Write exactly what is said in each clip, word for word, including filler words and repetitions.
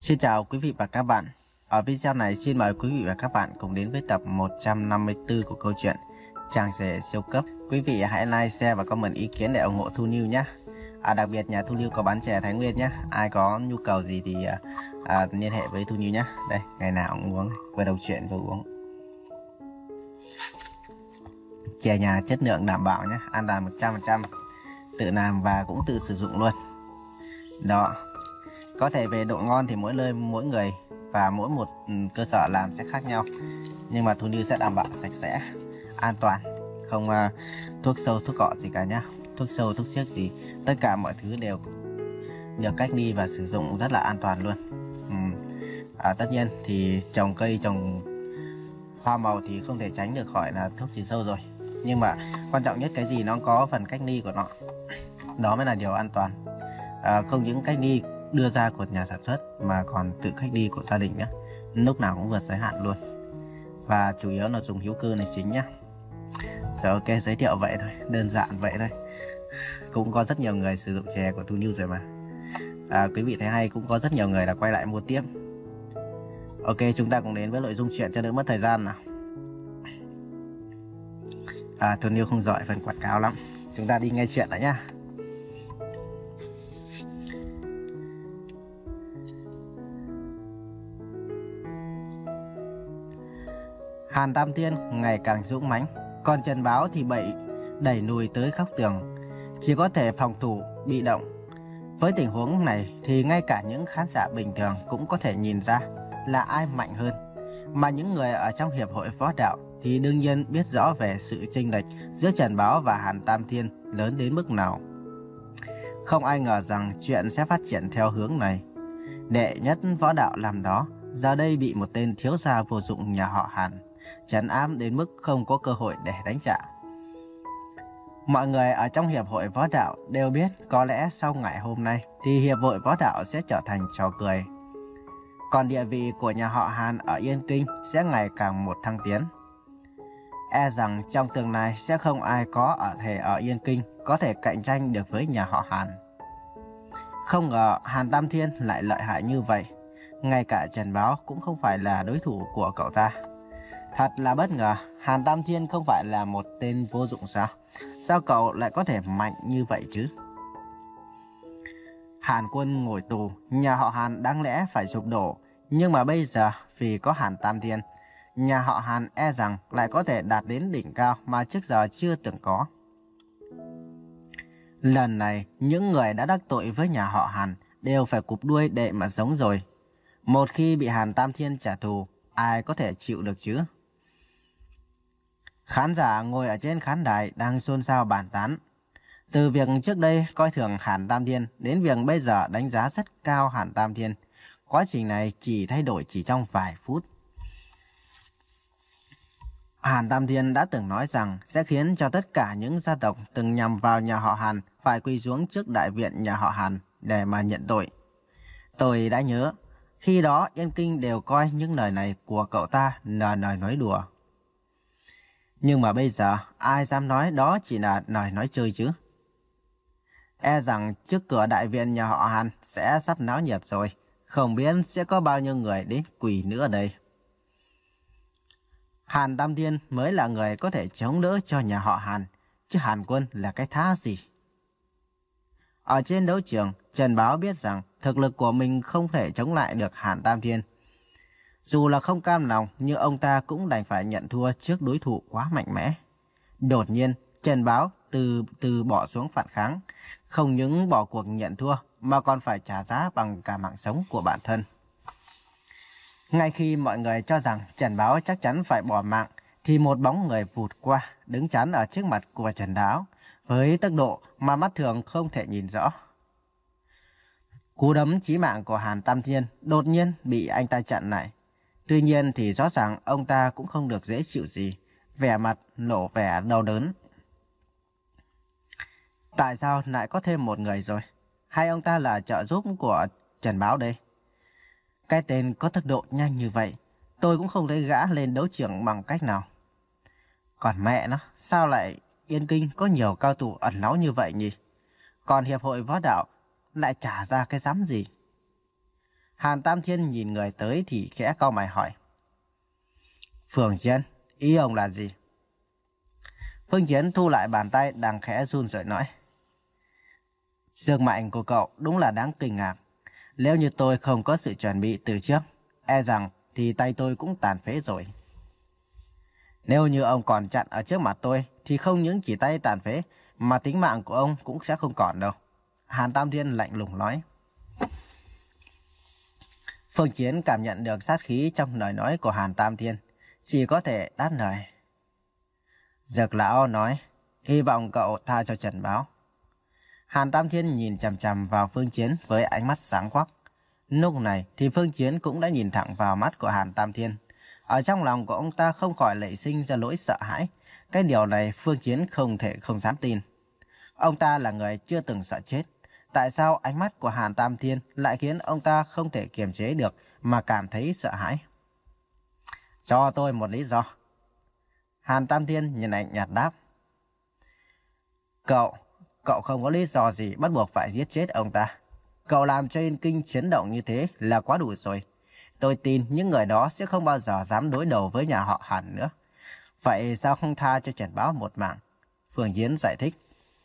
Xin chào quý vị và các bạn. Ở video này xin mời quý vị và các bạn cùng đến với tập một trăm năm mươi tư của câu chuyện Chàng rể siêu cấp. Quý vị hãy like, share và comment ý kiến để ủng hộ Thu Niu nhé. À, đặc biệt nhà Thu Niu có bán chè Thái Nguyên nhé. Ai có nhu cầu gì thì à, liên hệ với Thu Niu nhé. Đây, ngày nào cũng uống, vừa đọc truyện vừa uống. Chè nhà chất lượng đảm bảo nhé, an toàn một trăm phần trăm. Tự làm và cũng tự sử dụng luôn. Đó. Có thể về độ ngon thì mỗi nơi mỗi người và mỗi một cơ sở làm sẽ khác nhau. Nhưng mà Thu Niu sẽ đảm bảo sạch sẽ, an toàn, không uh, thuốc sâu, thuốc cọ gì cả nhá. Thuốc sâu, thuốc xiếc gì, tất cả mọi thứ đều được cách ly và sử dụng rất là an toàn luôn. uhm. à, Tất nhiên thì trồng cây, trồng hoa màu thì không thể tránh được khỏi là thuốc trừ sâu rồi. Nhưng mà quan trọng nhất cái gì nó có phần cách ly của nó, đó mới là điều an toàn. à, Không những cách ly đưa ra của nhà sản xuất mà còn tự cách ly của gia đình nhé, lúc nào cũng vượt giới hạn luôn. Và chủ yếu là dùng hữu cơ là chính nhá. Rồi ok, giới thiệu vậy thôi, đơn giản vậy thôi. Cũng có rất nhiều người sử dụng chè của Thu Niu rồi mà. à, Quý vị thấy hay, cũng có rất nhiều người đã quay lại mua tiếp. Ok, chúng ta cùng đến với nội dung chuyện cho đỡ mất thời gian nào. à, Thu Niu không giỏi phần quảng cáo lắm, chúng ta đi nghe chuyện đã nhá. Hàn Tam Thiên ngày càng dũng mãnh, còn Trần Báo thì bị đẩy lùi tới góc tường, chỉ có thể phòng thủ bị động. Với tình huống này thì ngay cả những khán giả bình thường cũng có thể nhìn ra là ai mạnh hơn. Mà những người ở trong hiệp hội võ đạo thì đương nhiên biết rõ về sự chênh lệch giữa Trần Báo và Hàn Tam Thiên lớn đến mức nào. Không ai ngờ rằng chuyện sẽ phát triển theo hướng này. Đệ nhất võ đạo làm đó giờ đây bị một tên thiếu gia vô dụng nhà họ Hàn trấn áp đến mức không có cơ hội để đánh trả. Mọi người ở trong hiệp hội võ đạo đều biết có lẽ sau ngày hôm nay thì hiệp hội võ đạo sẽ trở thành trò cười. Còn địa vị của nhà họ Hàn ở Yên Kinh sẽ ngày càng một thăng tiến. E rằng trong tương lai sẽ không ai có ở thể ở Yên Kinh có thể cạnh tranh được với nhà họ Hàn. Không ngờ Hàn Tam Thiên lại lợi hại như vậy. Ngay cả Trần Báo cũng không phải là đối thủ của cậu ta. Thật là bất ngờ, Hàn Tam Thiên không phải là một tên vô dụng sao? Sao cậu lại có thể mạnh như vậy chứ? Hàn Quân ngồi tù, nhà họ Hàn đáng lẽ phải sụp đổ. Nhưng mà bây giờ vì có Hàn Tam Thiên, nhà họ Hàn e rằng lại có thể đạt đến đỉnh cao mà trước giờ chưa từng có. Lần này, những người đã đắc tội với nhà họ Hàn đều phải cụp đuôi để mà sống rồi. Một khi bị Hàn Tam Thiên trả thù, ai có thể chịu được chứ? Khán giả ngồi ở trên khán đài đang xôn xao bàn tán. Từ việc trước đây coi thường Hàn Tam Thiên đến việc bây giờ đánh giá rất cao Hàn Tam Thiên. Quá trình này chỉ thay đổi chỉ trong vài phút. Hàn Tam Thiên đã từng nói rằng sẽ khiến cho tất cả những gia tộc từng nhằm vào nhà họ Hàn phải quỳ xuống trước đại viện nhà họ Hàn để mà nhận tội. Tôi đã nhớ, khi đó Yên Kinh đều coi những lời này của cậu ta là lời nói đùa. Nhưng mà bây giờ ai dám nói đó chỉ là lời nói chơi chứ? E rằng trước cửa đại viện nhà họ Hàn sẽ sắp náo nhiệt rồi. Không biết sẽ có bao nhiêu người đến quỳ nữa đây. Hàn Tam Thiên mới là người có thể chống đỡ cho nhà họ Hàn, chứ Hàn Quân là cái thá gì? Ở trên đấu trường, Trần Báo biết rằng thực lực của mình không thể chống lại được Hàn Tam Thiên. Dù là không cam lòng, nhưng ông ta cũng đành phải nhận thua trước đối thủ quá mạnh mẽ. Đột nhiên, Trần Báo từ từ bỏ xuống phản kháng, không những bỏ cuộc nhận thua mà còn phải trả giá bằng cả mạng sống của bản thân. Ngay khi mọi người cho rằng Trần Báo chắc chắn phải bỏ mạng, thì một bóng người vụt qua, đứng chắn ở trước mặt của Trần Báo, với tốc độ mà mắt thường không thể nhìn rõ. Cú đấm chí mạng của Hàn Tam Thiên đột nhiên bị anh ta chặn lại. Tuy nhiên thì rõ ràng ông ta cũng không được dễ chịu gì, vẻ mặt lộ vẻ đau đớn. Tại sao lại có thêm một người rồi? Hay ông ta là trợ giúp của Trần Báo đây? Cái tên có tốc độ nhanh như vậy, tôi cũng không thấy gã lên đấu trường bằng cách nào. Còn mẹ nó, sao lại Yên Kinh có nhiều cao thủ ẩn náu như vậy nhỉ? Còn hiệp hội võ đạo lại trả ra cái rắm gì? Hàn Tam Thiên nhìn người tới thì khẽ cau mày hỏi. Phương Chiến, ý ông là gì? Phương Chiến thu lại bàn tay đang khẽ run rẩy nói. Sức mạnh của cậu đúng là đáng kinh ngạc. Nếu như tôi không có sự chuẩn bị từ trước, e rằng thì tay tôi cũng tàn phế rồi. Nếu như ông còn chặn ở trước mặt tôi, thì không những chỉ tay tàn phế, mà tính mạng của ông cũng sẽ không còn đâu. Hàn Tam Thiên lạnh lùng nói. Phương Chiến cảm nhận được sát khí trong lời nói của Hàn Tam Thiên, chỉ có thể đáp lời. Dược lão nói, hy vọng cậu tha cho Trần Báo. Hàn Tam Thiên nhìn chằm chằm vào Phương Chiến với ánh mắt sáng quắc. Lúc này thì Phương Chiến cũng đã nhìn thẳng vào mắt của Hàn Tam Thiên. Ở trong lòng của ông ta không khỏi nảy sinh ra nỗi sợ hãi. Cái điều này Phương Chiến không thể không dám tin. Ông ta là người chưa từng sợ chết. Tại sao ánh mắt của Hàn Tam Thiên lại khiến ông ta không thể kiềm chế được mà cảm thấy sợ hãi? Cho tôi một lý do. Hàn Tam Thiên nhìn lạnh nhạt đáp. Cậu, cậu không có lý do gì bắt buộc phải giết chết ông ta. Cậu làm cho Yên Kinh chấn động như thế là quá đủ rồi. Tôi tin những người đó sẽ không bao giờ dám đối đầu với nhà họ Hàn nữa. Vậy sao không tha cho Trần Báo một mạng? Phương Chiến giải thích.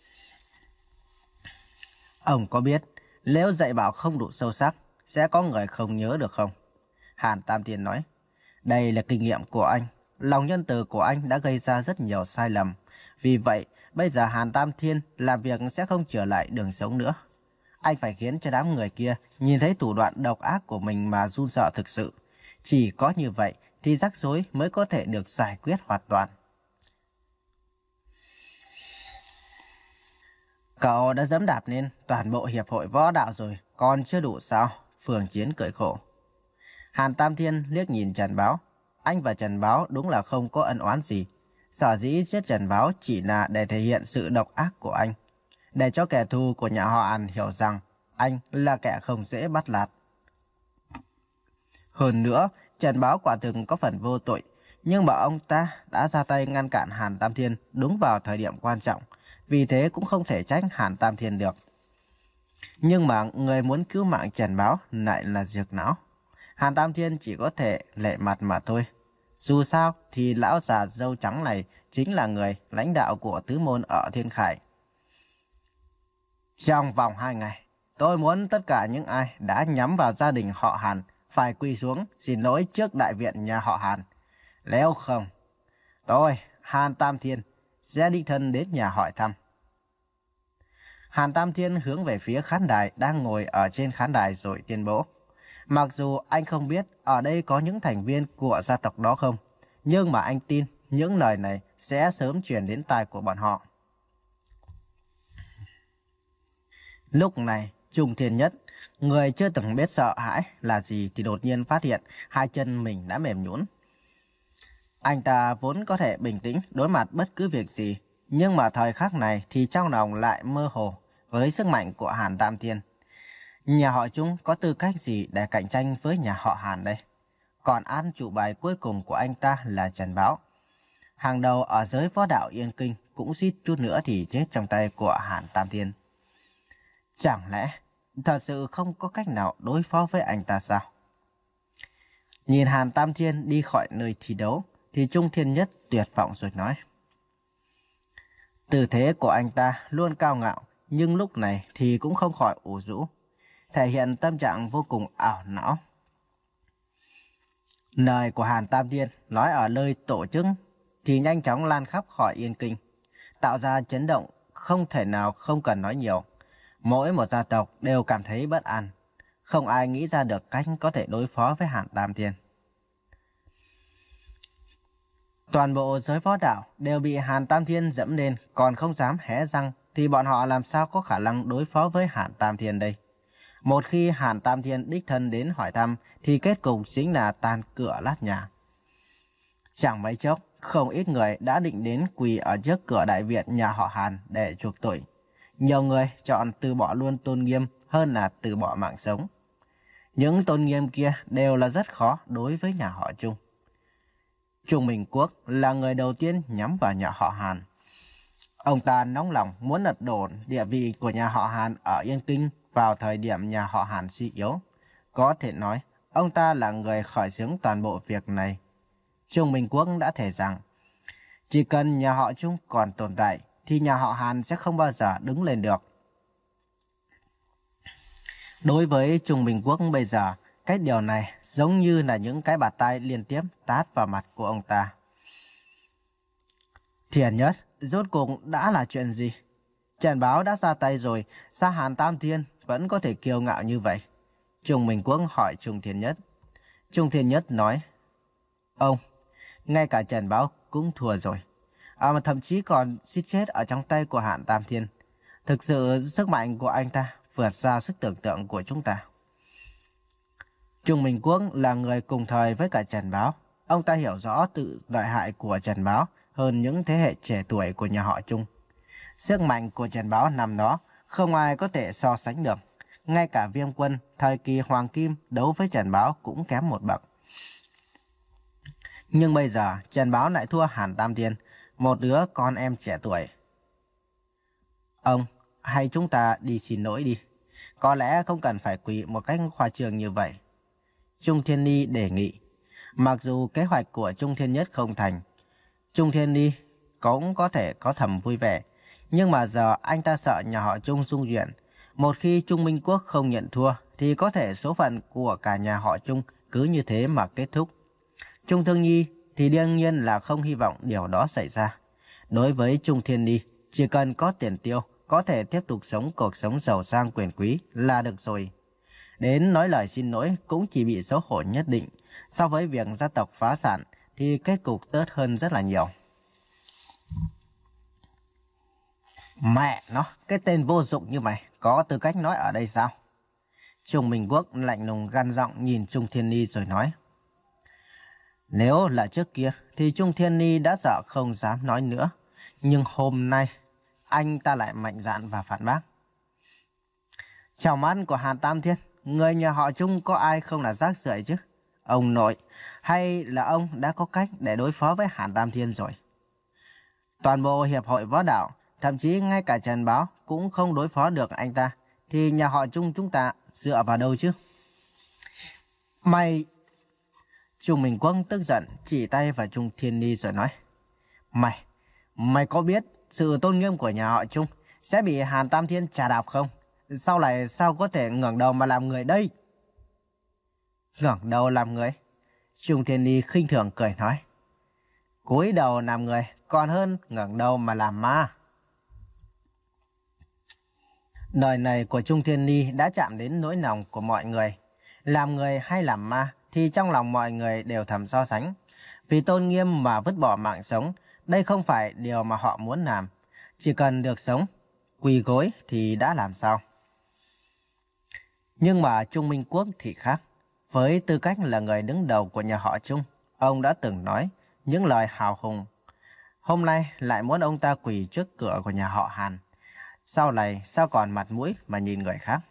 Ông có biết, nếu dạy bảo không đủ sâu sắc, sẽ có người không nhớ được không? Hàn Tam Thiên nói. Đây là kinh nghiệm của anh. Lòng nhân từ của anh đã gây ra rất nhiều sai lầm. Vì vậy, bây giờ Hàn Tam Thiên làm việc sẽ không trở lại đường sống nữa. Anh phải khiến cho đám người kia nhìn thấy thủ đoạn độc ác của mình mà run sợ thực sự. Chỉ có như vậy thì rắc rối mới có thể được giải quyết hoàn toàn. Cậu đã dẫm đạp lên toàn bộ hiệp hội võ đạo rồi, còn chưa đủ sao? Phương Chiến cười khổ. Hàn Tam Thiên liếc nhìn Trần Báo. Anh và Trần Báo đúng là không có ân oán gì. Sở dĩ giết Trần Báo chỉ là để thể hiện sự độc ác của anh, để cho kẻ thù của nhà họ Hàn hiểu rằng anh là kẻ không dễ bắt nạt. Hơn nữa, Trần Báo quả thực có phần vô tội, nhưng mà ông ta đã ra tay ngăn cản Hàn Tam Thiên đúng vào thời điểm quan trọng, vì thế cũng không thể trách Hàn Tam Thiên được. Nhưng mà người muốn cứu mạng Trần Báo lại là Dược Lão. Hàn Tam Thiên chỉ có thể lệ mặt mà thôi. Dù sao thì lão già râu trắng này chính là người lãnh đạo của tứ môn ở Thiên Khải. Trong vòng hai ngày, tôi muốn tất cả những ai đã nhắm vào gia đình họ Hàn phải quỳ xuống xin lỗi trước đại viện nhà họ Hàn. Nếu không, tôi, Hàn Tam Thiên, sẽ đích thân đến nhà hỏi thăm. Hàn Tam Thiên hướng về phía khán đài đang ngồi ở trên khán đài rồi tuyên bố. Mặc dù anh không biết ở đây có những thành viên của gia tộc đó không, nhưng mà anh tin những lời này sẽ sớm truyền đến tai của bọn họ. Lúc này, Trung Thiên Nhất, người chưa từng biết sợ hãi là gì thì đột nhiên phát hiện hai chân mình đã mềm nhũn. Anh ta vốn có thể bình tĩnh đối mặt bất cứ việc gì, nhưng mà thời khắc này thì trong lòng lại mơ hồ với sức mạnh của Hàn Tam Thiên. Nhà họ Trung có tư cách gì để cạnh tranh với nhà họ Hàn đây? Còn án chủ bài cuối cùng của anh ta là Trần Báo. Hàng đầu ở giới võ đạo Yên Kinh cũng suýt chút nữa thì chết trong tay của Hàn Tam Thiên. Chẳng lẽ thật sự không có cách nào đối phó với anh ta sao? Nhìn Hàn Tam Thiên đi khỏi nơi thi đấu thì Trung Thiên Nhất tuyệt vọng rồi nói. Tư thế của anh ta luôn cao ngạo, nhưng lúc này thì cũng không khỏi ủ rũ, thể hiện tâm trạng vô cùng ảo não. Lời của Hàn Tam Thiên nói ở nơi tổ chức thì nhanh chóng lan khắp khỏi Yên Kinh, tạo ra chấn động không thể nào không cần nói nhiều. Mỗi một gia tộc đều cảm thấy bất an, không ai nghĩ ra được cách có thể đối phó với Hàn Tam Thiên. Toàn bộ giới võ đạo đều bị Hàn Tam Thiên dẫm lên, còn không dám hé răng, thì bọn họ làm sao có khả năng đối phó với Hàn Tam Thiên đây? Một khi Hàn Tam Thiên đích thân đến hỏi thăm thì kết cục chính là tan cửa lát nhà. Chẳng mấy chốc, không ít người đã định đến quỳ ở trước cửa đại viện nhà họ Hàn để chuộc tội. Nhiều người chọn từ bỏ luôn tôn nghiêm hơn là từ bỏ mạng sống. Những tôn nghiêm kia đều là rất khó đối với nhà họ Trung. Trung Minh Quốc là người đầu tiên nhắm vào nhà họ Hàn. Ông ta nóng lòng muốn lật đổ địa vị của nhà họ Hàn ở Yên Kinh vào thời điểm nhà họ Hàn suy yếu. Có thể nói, ông ta là người khởi xướng toàn bộ việc này. Trung Minh Quốc đã thề rằng, chỉ cần nhà họ Trung còn tồn tại, thì nhà họ Hàn sẽ không bao giờ đứng lên được. Đối với Trung Minh Quốc bây giờ, cái điều này giống như là những cái bạt tai liên tiếp tát vào mặt của ông ta. Thiền Nhất, rốt cuộc đã là chuyện gì? Trần Báo đã ra tay rồi, sao Hàn Tam Thiên vẫn có thể kiêu ngạo như vậy? Trung Minh Quốc hỏi Trung Thiên Nhất. Trung Thiên Nhất nói, ông, ngay cả Trần Báo cũng thua rồi. À mà thậm chí còn suýt chết ở trong tay của Hàn Tam Thiên. Thực sự sức mạnh của anh ta vượt xa sức tưởng tượng của chúng ta. Trung Minh Quốc là người cùng thời với cả Trần Báo. Ông ta hiểu rõ tự lợi hại của Trần Báo hơn những thế hệ trẻ tuổi của nhà họ Trung. Sức mạnh của Trần Báo năm đó không ai có thể so sánh được. Ngay cả Viêm Quân thời kỳ Hoàng Kim đấu với Trần Báo cũng kém một bậc. Nhưng bây giờ Trần Báo lại thua Hàn Tam Thiên, một đứa con em trẻ tuổi. Ông, hay chúng ta đi xin lỗi đi. Có lẽ không cần phải quỳ một cách khoa trương như vậy. Trung Thiên Ni đề nghị. Mặc dù kế hoạch của Trung Thiên Nhất không thành, Trung Thiên Ni cũng có thể có thầm vui vẻ. Nhưng mà giờ anh ta sợ nhà họ Trung rung chuyển. Một khi Trung Minh Quốc không nhận thua, thì có thể số phận của cả nhà họ Trung cứ như thế mà kết thúc. Trung Thương Nhi thì đương nhiên là không hy vọng điều đó xảy ra. Đối với Trung Thiên Ni, chỉ cần có tiền tiêu, có thể tiếp tục sống cuộc sống giàu sang quyền quý là được rồi. Đến nói lời xin lỗi cũng chỉ bị xấu hổ nhất định. So với việc gia tộc phá sản thì kết cục tốt hơn rất là nhiều. Mẹ nó, cái tên vô dụng như mày có tư cách nói ở đây sao? Trung Minh Quốc lạnh lùng gan giọng nhìn Trung Thiên Ni rồi nói. Nếu là trước kia thì Trung Thiên Ni đã sợ không dám nói nữa. Nhưng hôm nay anh ta lại mạnh dạn và phản bác. Trong mắt của Hàn Tam Thiên, người nhà họ Trung có ai không là rác rưởi chứ? Ông nội, hay là ông đã có cách để đối phó với Hàn Tam Thiên rồi? Toàn bộ hiệp hội võ đạo, thậm chí ngay cả Trần Báo cũng không đối phó được anh ta, thì nhà họ Trung chúng ta dựa vào đâu chứ? Mày... Trung Minh Quốc tức giận chỉ tay vào Trung Thiên Ni rồi nói. Mày, mày có biết sự tôn nghiêm của nhà họ Trung sẽ bị Hàn Tam Thiên trà đạp không? Sau này sao có thể ngẩng đầu mà làm người đây? Ngẩng đầu làm người? Trung Thiên Ni khinh thường cười nói. Cúi đầu làm người còn hơn ngẩng đầu mà làm ma. Lời này của Trung Thiên Ni đã chạm đến nỗi lòng của mọi người. Làm người hay làm ma thì trong lòng mọi người đều thầm so sánh. Vì tôn nghiêm mà vứt bỏ mạng sống, đây không phải điều mà họ muốn làm. Chỉ cần được sống, quỳ gối thì đã làm sao. Nhưng mà Trung Minh Quốc thì khác. Với tư cách là người đứng đầu của nhà họ Trung, ông đã từng nói những lời hào hùng. Hôm nay lại muốn ông ta quỳ trước cửa của nhà họ Hàn. Sau này sao còn mặt mũi mà nhìn người khác?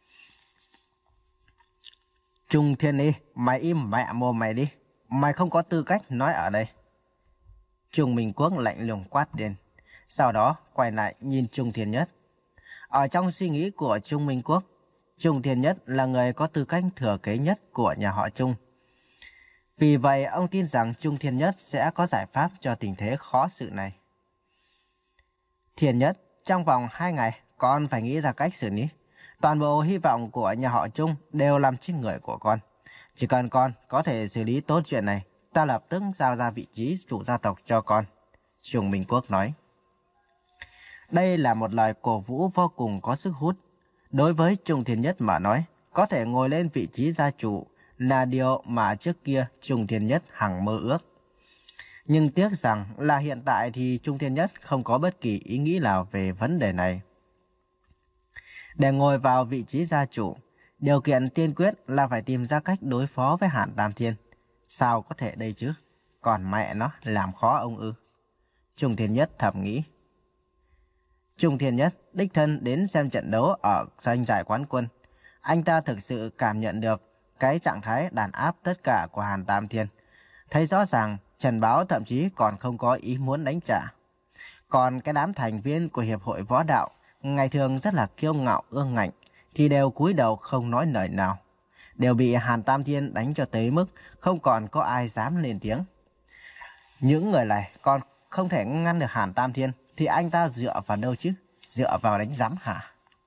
Trung Thiên Ni, mày im mẹ mồm mày đi. Mày không có tư cách nói ở đây. Trung Minh Quốc lạnh lùng quát lên. Sau đó quay lại nhìn Trung Thiên Nhất. Ở trong suy nghĩ của Trung Minh Quốc, Trung Thiên Nhất là người có tư cách thừa kế nhất của nhà họ Trung. Vì vậy ông tin rằng Trung Thiên Nhất sẽ có giải pháp cho tình thế khó xử này. Thiên Nhất, trong vòng hai ngày con phải nghĩ ra cách xử lý. Toàn bộ hy vọng của nhà họ Trung đều nằm trên người của con. Chỉ cần con có thể xử lý tốt chuyện này, ta lập tức giao ra vị trí chủ gia tộc cho con. Trung Minh Quốc nói. Đây là một lời cổ vũ vô cùng có sức hút. Đối với Trung Thiên Nhất mà nói, có thể ngồi lên vị trí gia chủ là điều mà trước kia Trung Thiên Nhất hằng mơ ước. Nhưng tiếc rằng là hiện tại thì Trung Thiên Nhất không có bất kỳ ý nghĩ nào về vấn đề này. Để ngồi vào vị trí gia chủ, điều kiện tiên quyết là phải tìm ra cách đối phó với Hàn Tam Thiên. Sao có thể đây chứ? Còn mẹ nó làm khó ông ư? Trung Thiên Nhất thầm nghĩ. Trung Thiên Nhất đích thân đến xem trận đấu ở tranh giải quán quân. Anh ta thực sự cảm nhận được cái trạng thái đàn áp tất cả của Hàn Tam Thiên. Thấy rõ ràng Trần Báo thậm chí còn không có ý muốn đánh trả. Còn cái đám thành viên của Hiệp hội Võ Đạo ngày thường rất là kiêu ngạo ương ngạnh thì đều cúi đầu không nói lời nào. đều bị Hàn Tam Thiên đánh cho tới mức không còn có ai dám lên tiếng. Những người này còn không thể ngăn được Hàn Tam Thiên thì anh ta dựa vào đâu chứ? Dựa vào đánh giám hả?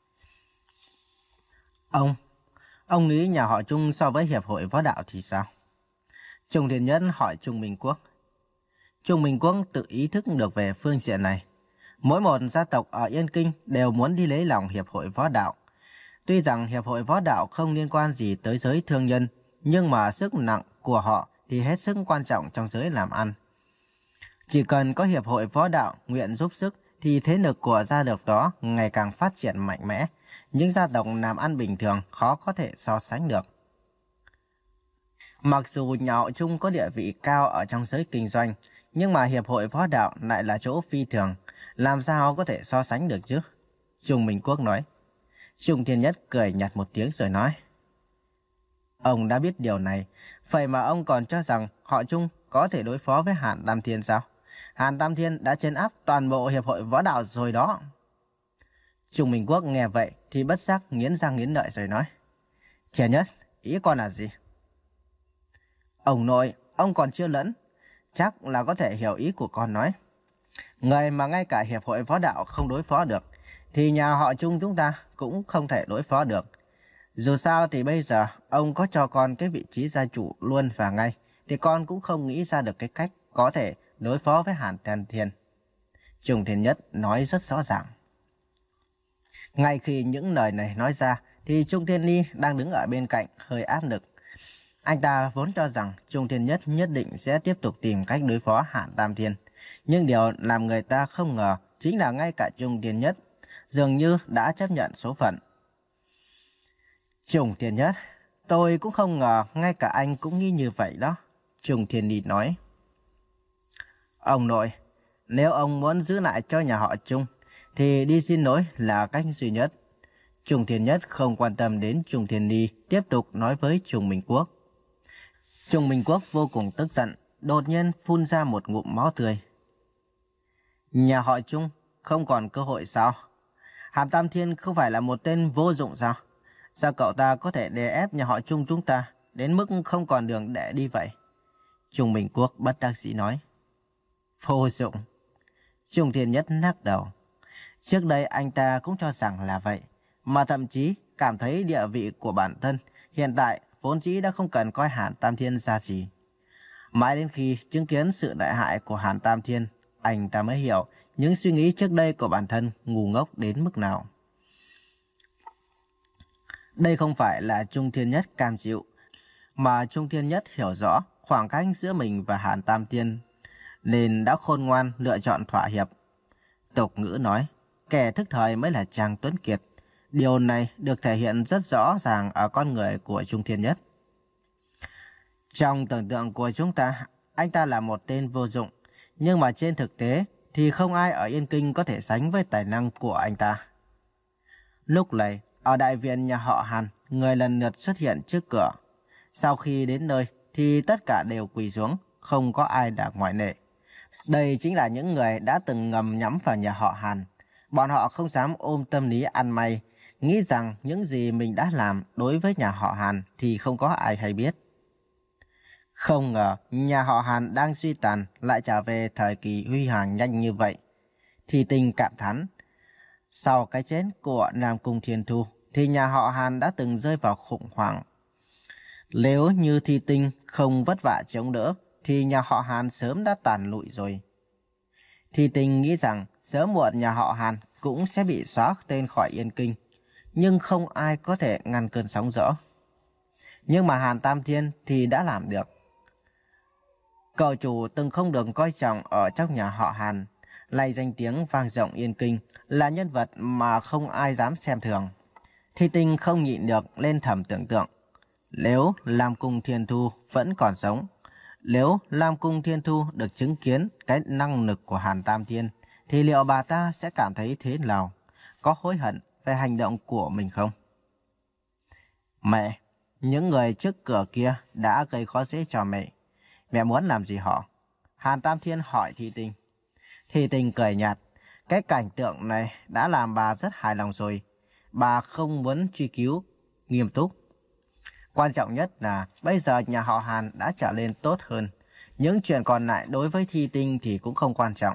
Ông, ông nghĩ nhà họ Trung so với Hiệp hội Võ đạo thì sao? Trung Thiên Nhất hỏi Trung Minh Quốc. Trung Minh Quốc tự ý thức được về phương diện này. Mỗi một gia tộc ở Yên Kinh đều muốn đi lấy lòng Hiệp hội Võ đạo. Tuy rằng Hiệp hội Võ đạo không liên quan gì tới giới thương nhân, nhưng mà sức nặng của họ thì hết sức quan trọng trong giới làm ăn. Chỉ cần có Hiệp hội Võ đạo nguyện giúp sức thì thế lực của gia tộc đó ngày càng phát triển mạnh mẽ. Những gia tộc làm ăn bình thường khó có thể so sánh được. Mặc dù nhà họ Trung có địa vị cao ở trong giới kinh doanh, nhưng mà Hiệp hội Võ đạo lại là chỗ phi thường, làm sao có thể so sánh được chứ? Trung Minh Quốc nói. Trung Thiên Nhất cười nhạt một tiếng rồi nói. Ông đã biết điều này, vậy mà ông còn cho rằng họ Trung có thể đối phó với Hàn Tam Thiên sao? Hàn Tam Thiên đã trấn áp toàn bộ Hiệp hội Võ đạo rồi đó. Trung Minh Quốc nghe vậy thì bất giác nghiến răng nghiến lợi rồi nói. Thiên Nhất, ý con là gì? Ông nội, ông còn chưa lẫn, chắc là có thể hiểu ý của con nói. Người mà ngay cả Hiệp hội Võ đạo không đối phó được, thì nhà họ Trung chúng ta cũng không thể đối phó được. Dù sao thì bây giờ ông có cho con cái vị trí gia chủ luôn và ngay, thì con cũng không nghĩ ra được cái cách có thể đối phó với Hàn Tam Thiên. Trung Thiên Nhất nói rất rõ ràng. Ngay khi những lời này nói ra, thì Trung Thiên Ly đang đứng ở bên cạnh hơi áp lực. Anh ta vốn cho rằng Trung Thiên Nhất nhất định sẽ tiếp tục tìm cách đối phó Hàn Tam Thiên. Nhưng điều làm người ta không ngờ chính là ngay cả Trung Thiên Nhất dường như đã chấp nhận số phận. Trung Thiên Nhất, tôi cũng không ngờ ngay cả anh cũng nghĩ như vậy đó. Trung Thiên Ly nói. Ông nội, nếu ông muốn giữ lại cho nhà họ Trung, thì đi xin lỗi là cách duy nhất. Trung Thiên Nhất không quan tâm đến Trung Thiên Ly, tiếp tục nói với Trung Minh Quốc. Trung Minh Quốc vô cùng tức giận, đột nhiên phun ra một ngụm máu tươi. Nhà họ Trung không còn cơ hội sao? Hàn Tam Thiên không phải là một tên vô dụng sao? Sao cậu ta có thể đè ép nhà họ Trung chúng ta đến mức không còn đường để đi vậy? Trung Minh Quốc bất đắc dĩ nói. Vô dụng. Trung Thiên Nhất lắc đầu. Trước đây anh ta cũng cho rằng là vậy, mà thậm chí cảm thấy địa vị của bản thân hiện tại vốn dĩ đã không cần coi Hàn Tam Thiên ra gì. Mãi đến khi chứng kiến sự đại hại của Hàn Tam Thiên, anh ta mới hiểu những suy nghĩ trước đây của bản thân ngu ngốc đến mức nào. Đây không phải là Trung Thiên Nhất cam chịu, mà Trung Thiên Nhất hiểu rõ khoảng cách giữa mình và Hàn Tam Thiên, nên đã khôn ngoan lựa chọn thỏa hiệp. Tục ngữ nói, kẻ thức thời mới là chàng tuấn kiệt. Điều này được thể hiện rất rõ ràng ở con người của Trung Thiên Nhất. Trong tưởng tượng của chúng ta, anh ta là một tên vô dụng, nhưng mà trên thực tế thì không ai ở Yên Kinh có thể sánh với tài năng của anh ta. Lúc này, ở đại viện nhà họ Hàn, người lần lượt xuất hiện trước cửa. Sau khi đến nơi thì tất cả đều quỳ xuống, không có ai là ngoại lệ. Đây chính là những người đã từng ngầm nhắm vào nhà họ Hàn. Bọn họ không dám ôm tâm lý ăn may, nghĩ rằng những gì mình đã làm đối với nhà họ Hàn thì không có ai hay biết. Không ngờ nhà họ Hàn đang suy tàn lại trở về thời kỳ huy hoàng nhanh như vậy. Thi Tinh cảm thán. Sau cái chết của Nam Cung Thiên Thu thì nhà họ Hàn đã từng rơi vào khủng hoảng. Nếu như Thi Tinh không vất vả chống đỡ thì nhà họ Hàn sớm đã tàn lụi rồi. Thi Tinh nghĩ rằng sớm muộn nhà họ Hàn cũng sẽ bị xóa tên khỏi Yên Kinh, nhưng không ai có thể ngăn cơn sóng dữ. Nhưng mà Hàn Tam Thiên thì đã làm được. Cậu chủ từng không được coi trọng ở trong nhà họ Hàn, lại danh tiếng vang rộng Yên Kinh, là nhân vật mà không ai dám xem thường. Thi Tinh không nhịn được lên thầm tưởng tượng. Nếu Lam Cung Thiên Thu vẫn còn sống, nếu Lam Cung Thiên Thu được chứng kiến cái năng lực của Hàn Tam Thiên, thì liệu bà ta sẽ cảm thấy thế nào? Có hối hận về hành động của mình không? Mẹ, những người trước cửa kia đã gây khó dễ cho mẹ. Mẹ muốn làm gì họ? Hàn Tam Thiên hỏi Thi Tinh. Thi Tinh cười nhạt. Cái cảnh tượng này đã làm bà rất hài lòng rồi. Bà không muốn truy cứu, nghiêm túc. Quan trọng nhất là bây giờ nhà họ Hàn đã trở nên tốt hơn. Những chuyện còn lại đối với Thi Tinh thì cũng không quan trọng.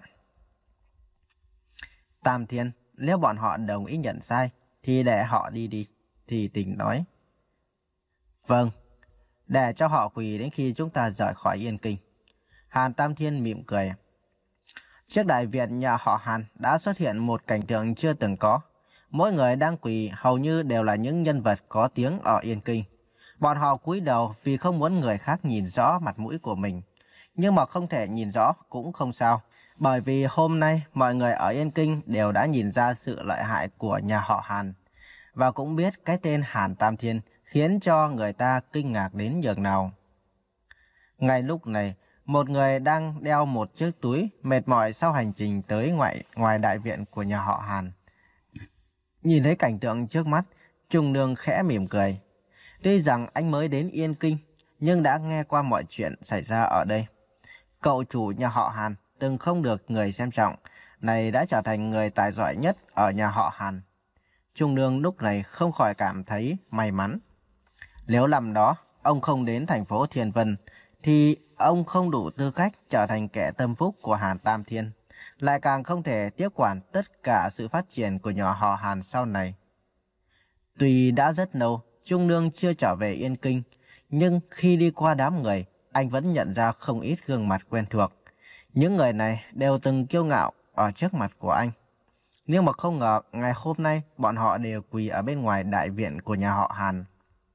Tam Thiên, nếu bọn họ đồng ý nhận sai, thì để họ đi đi, Thi Tinh nói. Vâng, để cho họ quỳ đến khi chúng ta rời khỏi Yên Kinh. Hàn Tam Thiên mỉm cười. Trước đại viện nhà họ Hàn đã xuất hiện một cảnh tượng chưa từng có. Mỗi người đang quỳ hầu như đều là những nhân vật có tiếng ở Yên Kinh. Bọn họ cúi đầu vì không muốn người khác nhìn rõ mặt mũi của mình. Nhưng mà không thể nhìn rõ cũng không sao. Bởi vì hôm nay mọi người ở Yên Kinh đều đã nhìn ra sự lợi hại của nhà họ Hàn. Và cũng biết cái tên Hàn Tam Thiên khiến cho người ta kinh ngạc đến nhường nào. Ngay lúc này, một người đang đeo một chiếc túi mệt mỏi sau hành trình tới ngoại, ngoài đại viện của nhà họ Hàn. Nhìn thấy cảnh tượng trước mắt, Trung Nương khẽ mỉm cười. Tuy rằng anh mới đến Yên Kinh, nhưng đã nghe qua mọi chuyện xảy ra ở đây. Cậu chủ nhà họ Hàn từng không được người xem trọng, này đã trở thành người tài giỏi nhất ở nhà họ Hàn. Trung Nương lúc này không khỏi cảm thấy may mắn. Nếu năm đó ông không đến thành phố Thiên Vân, thì ông không đủ tư cách trở thành kẻ tâm phúc của Hàn Tam Thiên, lại càng không thể tiếp quản tất cả sự phát triển của nhà họ Hàn sau này. Tuy đã rất lâu, Trung Nương chưa trở về Yên Kinh, nhưng khi đi qua đám người, anh vẫn nhận ra không ít gương mặt quen thuộc. Những người này đều từng kiêu ngạo ở trước mặt của anh. Nhưng mà không ngờ ngày hôm nay bọn họ đều quỳ ở bên ngoài đại viện của nhà họ Hàn.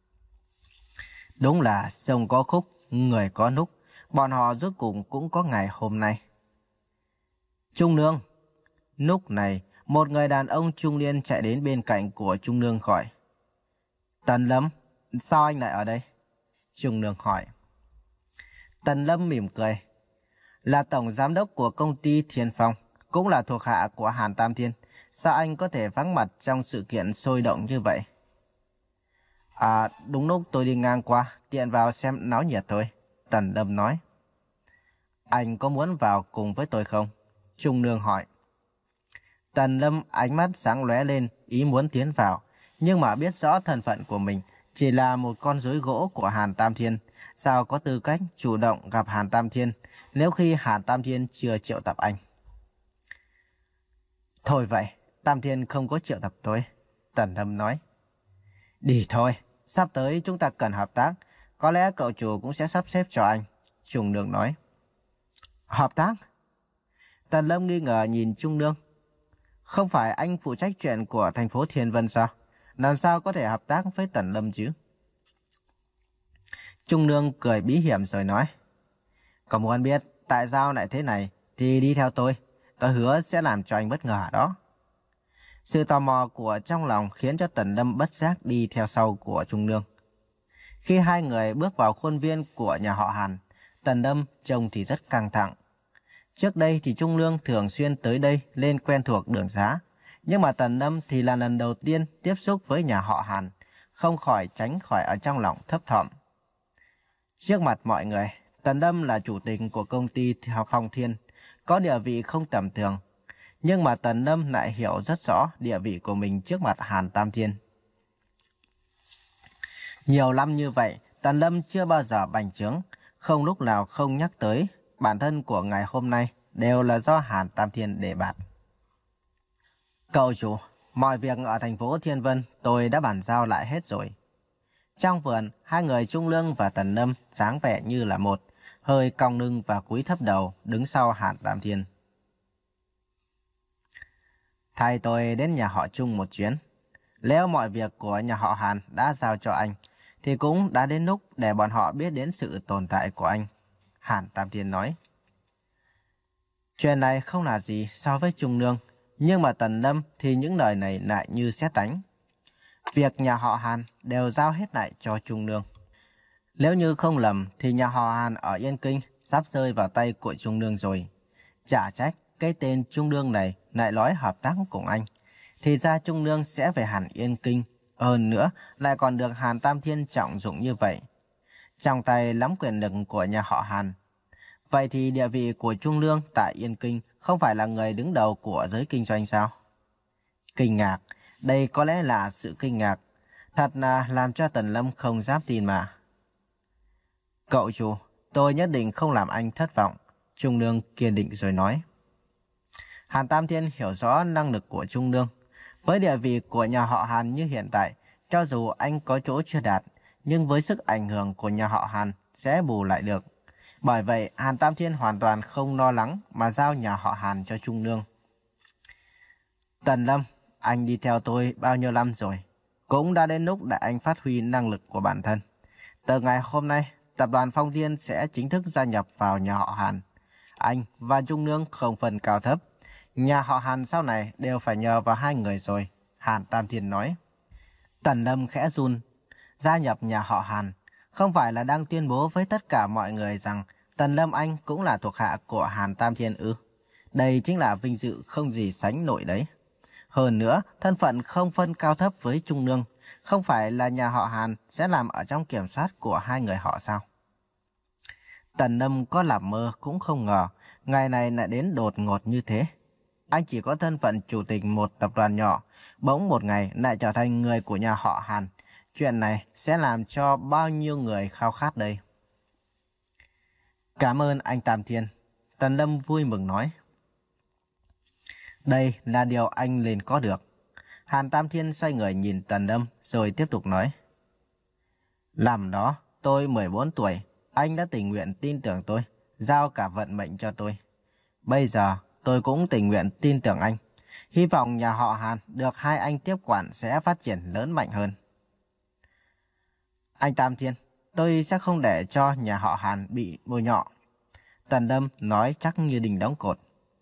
Đúng là sông có khúc, người có núc, bọn họ rốt cùng cũng có ngày hôm nay. Trung Nương. Lúc này, một người đàn ông trung niên chạy đến bên cạnh của Trung Nương hỏi. Tần Lâm, sao anh lại ở đây? Trung Nương hỏi. Tần Lâm mỉm cười. Là tổng giám đốc của công ty Thiên Phong, cũng là thuộc hạ của Hàn Tam Thiên. Sao anh có thể vắng mặt trong sự kiện sôi động như vậy? À, đúng lúc tôi đi ngang qua, tiện vào xem náo nhiệt thôi, Tần Lâm nói. Anh có muốn vào cùng với tôi không? Trung Nương hỏi. Tần Lâm ánh mắt sáng lóe lên, ý muốn tiến vào, nhưng mà biết rõ thân phận của mình chỉ là một con rối gỗ của Hàn Tam Thiên, sao có tư cách chủ động gặp Hàn Tam Thiên nếu khi Hàn Tam Thiên chưa triệu tập anh. Thôi vậy, Tam Thiên không có triệu tập tôi, Tần Lâm nói. Đi thôi, sắp tới chúng ta cần hợp tác, có lẽ cậu chủ cũng sẽ sắp xếp cho anh, Trung Nương nói. Hợp tác? Tần Lâm nghi ngờ nhìn Trung Nương. Không phải anh phụ trách chuyện của thành phố Thiên Vân sao? Làm sao có thể hợp tác với Tần Lâm chứ? Trung Nương cười bí hiểm rồi nói. Có muốn biết tại sao lại thế này thì đi theo tôi. Tôi hứa sẽ làm cho anh bất ngờ đó. Sự tò mò của trong lòng khiến cho Tần Lâm bất giác đi theo sau của Trung Nương. Khi hai người bước vào khuôn viên của nhà họ Hàn, Tần Lâm trông thì rất căng thẳng. Trước đây thì Trung Nương thường xuyên tới đây lên quen thuộc đường xá. Nhưng mà Tần Lâm thì là lần đầu tiên tiếp xúc với nhà họ Hàn, không khỏi tránh khỏi ở trong lòng thấp thỏm. Trước mặt mọi người, Tần Lâm là chủ tịch của công ty Phong Thiên, có địa vị không tầm thường. Nhưng mà Tần Lâm lại hiểu rất rõ địa vị của mình trước mặt Hàn Tam Thiên. Nhiều năm như vậy, Tần Lâm chưa bao giờ bành trướng, không lúc nào không nhắc tới bản thân của ngày hôm nay đều là do Hàn Tam Thiên đề bạt. Cậu chủ, mọi việc ở thành phố Thiên Vân tôi đã bàn giao lại hết rồi. Trong vườn, hai người Trung Lương và Tần Lâm dáng vẻ như là một, hơi cong lưng và cúi thấp đầu đứng sau Hàn Tam Thiên. Thay tôi đến nhà họ Trung một chuyến. Nếu mọi việc của nhà họ Hàn đã giao cho anh, thì cũng đã đến lúc để bọn họ biết đến sự tồn tại của anh, Hàn Tam Thiên nói. Chuyện này không là gì so với Trung Nương, nhưng mà Tần Lâm thì những lời này lại như sét đánh. Việc nhà họ Hàn đều giao hết lại cho Trung Nương. Nếu như không lầm thì nhà họ Hàn ở Yên Kinh sắp rơi vào tay của Trung Nương rồi. Chả trách cái tên Trung Nương này lại nói hợp tác cùng anh. Thì ra Trung Nương sẽ về hẳn Yên Kinh. Hơn nữa lại còn được Hàn Tam Thiên trọng dụng như vậy. Trong tay nắm quyền lực của nhà họ Hàn. Vậy thì địa vị của Trung Nương tại Yên Kinh không phải là người đứng đầu của giới kinh doanh sao? Kinh ngạc, đây có lẽ là sự kinh ngạc. Thật là làm cho Tần Lâm không dám tin mà. Cậu chủ, tôi nhất định không làm anh thất vọng, Trung Nương kiên định rồi nói. Hàn Tam Thiên hiểu rõ năng lực của Trung Nương. Với địa vị của nhà họ Hàn như hiện tại, cho dù anh có chỗ chưa đạt, nhưng với sức ảnh hưởng của nhà họ Hàn sẽ bù lại được. Bởi vậy, Hàn Tam Thiên hoàn toàn không lo lắng mà giao nhà họ Hàn cho Trung Nương. Tần Lâm, anh đi theo tôi bao nhiêu năm rồi? Cũng đã đến lúc để anh phát huy năng lực của bản thân. Từ ngày hôm nay, tập đoàn Phong Thiên sẽ chính thức gia nhập vào nhà họ Hàn. Anh và Trung Nương không phân cao thấp. Nhà họ Hàn sau này đều phải nhờ vào hai người rồi, Hàn Tam Thiên nói. Tần Lâm khẽ run. Gia nhập nhà họ Hàn không phải là đang tuyên bố với tất cả mọi người rằng Tần Lâm anh cũng là thuộc hạ của Hàn Tam Thiên ư? Đây chính là vinh dự không gì sánh nổi đấy. Hơn nữa, thân phận không phân cao thấp với Trung Nương, không phải là nhà họ Hàn sẽ làm ở trong kiểm soát của hai người họ sao? Tần Lâm có làm mơ cũng không ngờ, ngày này lại đến đột ngột như thế. Anh chỉ có thân phận chủ tịch một tập đoàn nhỏ, bỗng một ngày lại trở thành người của nhà họ Hàn. Chuyện này sẽ làm cho bao nhiêu người khao khát đây. Cảm ơn anh Tam Thiên, Tần Lâm vui mừng nói. Đây là điều anh nên có được. Hàn Tam Thiên xoay người nhìn Tần Lâm rồi tiếp tục nói. Làm đó, tôi mười bốn tuổi, anh đã tình nguyện tin tưởng tôi, giao cả vận mệnh cho tôi. Bây giờ tôi cũng tình nguyện tin tưởng anh. Hy vọng nhà họ Hàn được hai anh tiếp quản sẽ phát triển lớn mạnh hơn. Anh Tam Thiên, tôi sẽ không để cho nhà họ Hàn bị bôi nhọ. Tần Lâm nói chắc như đình đóng cột.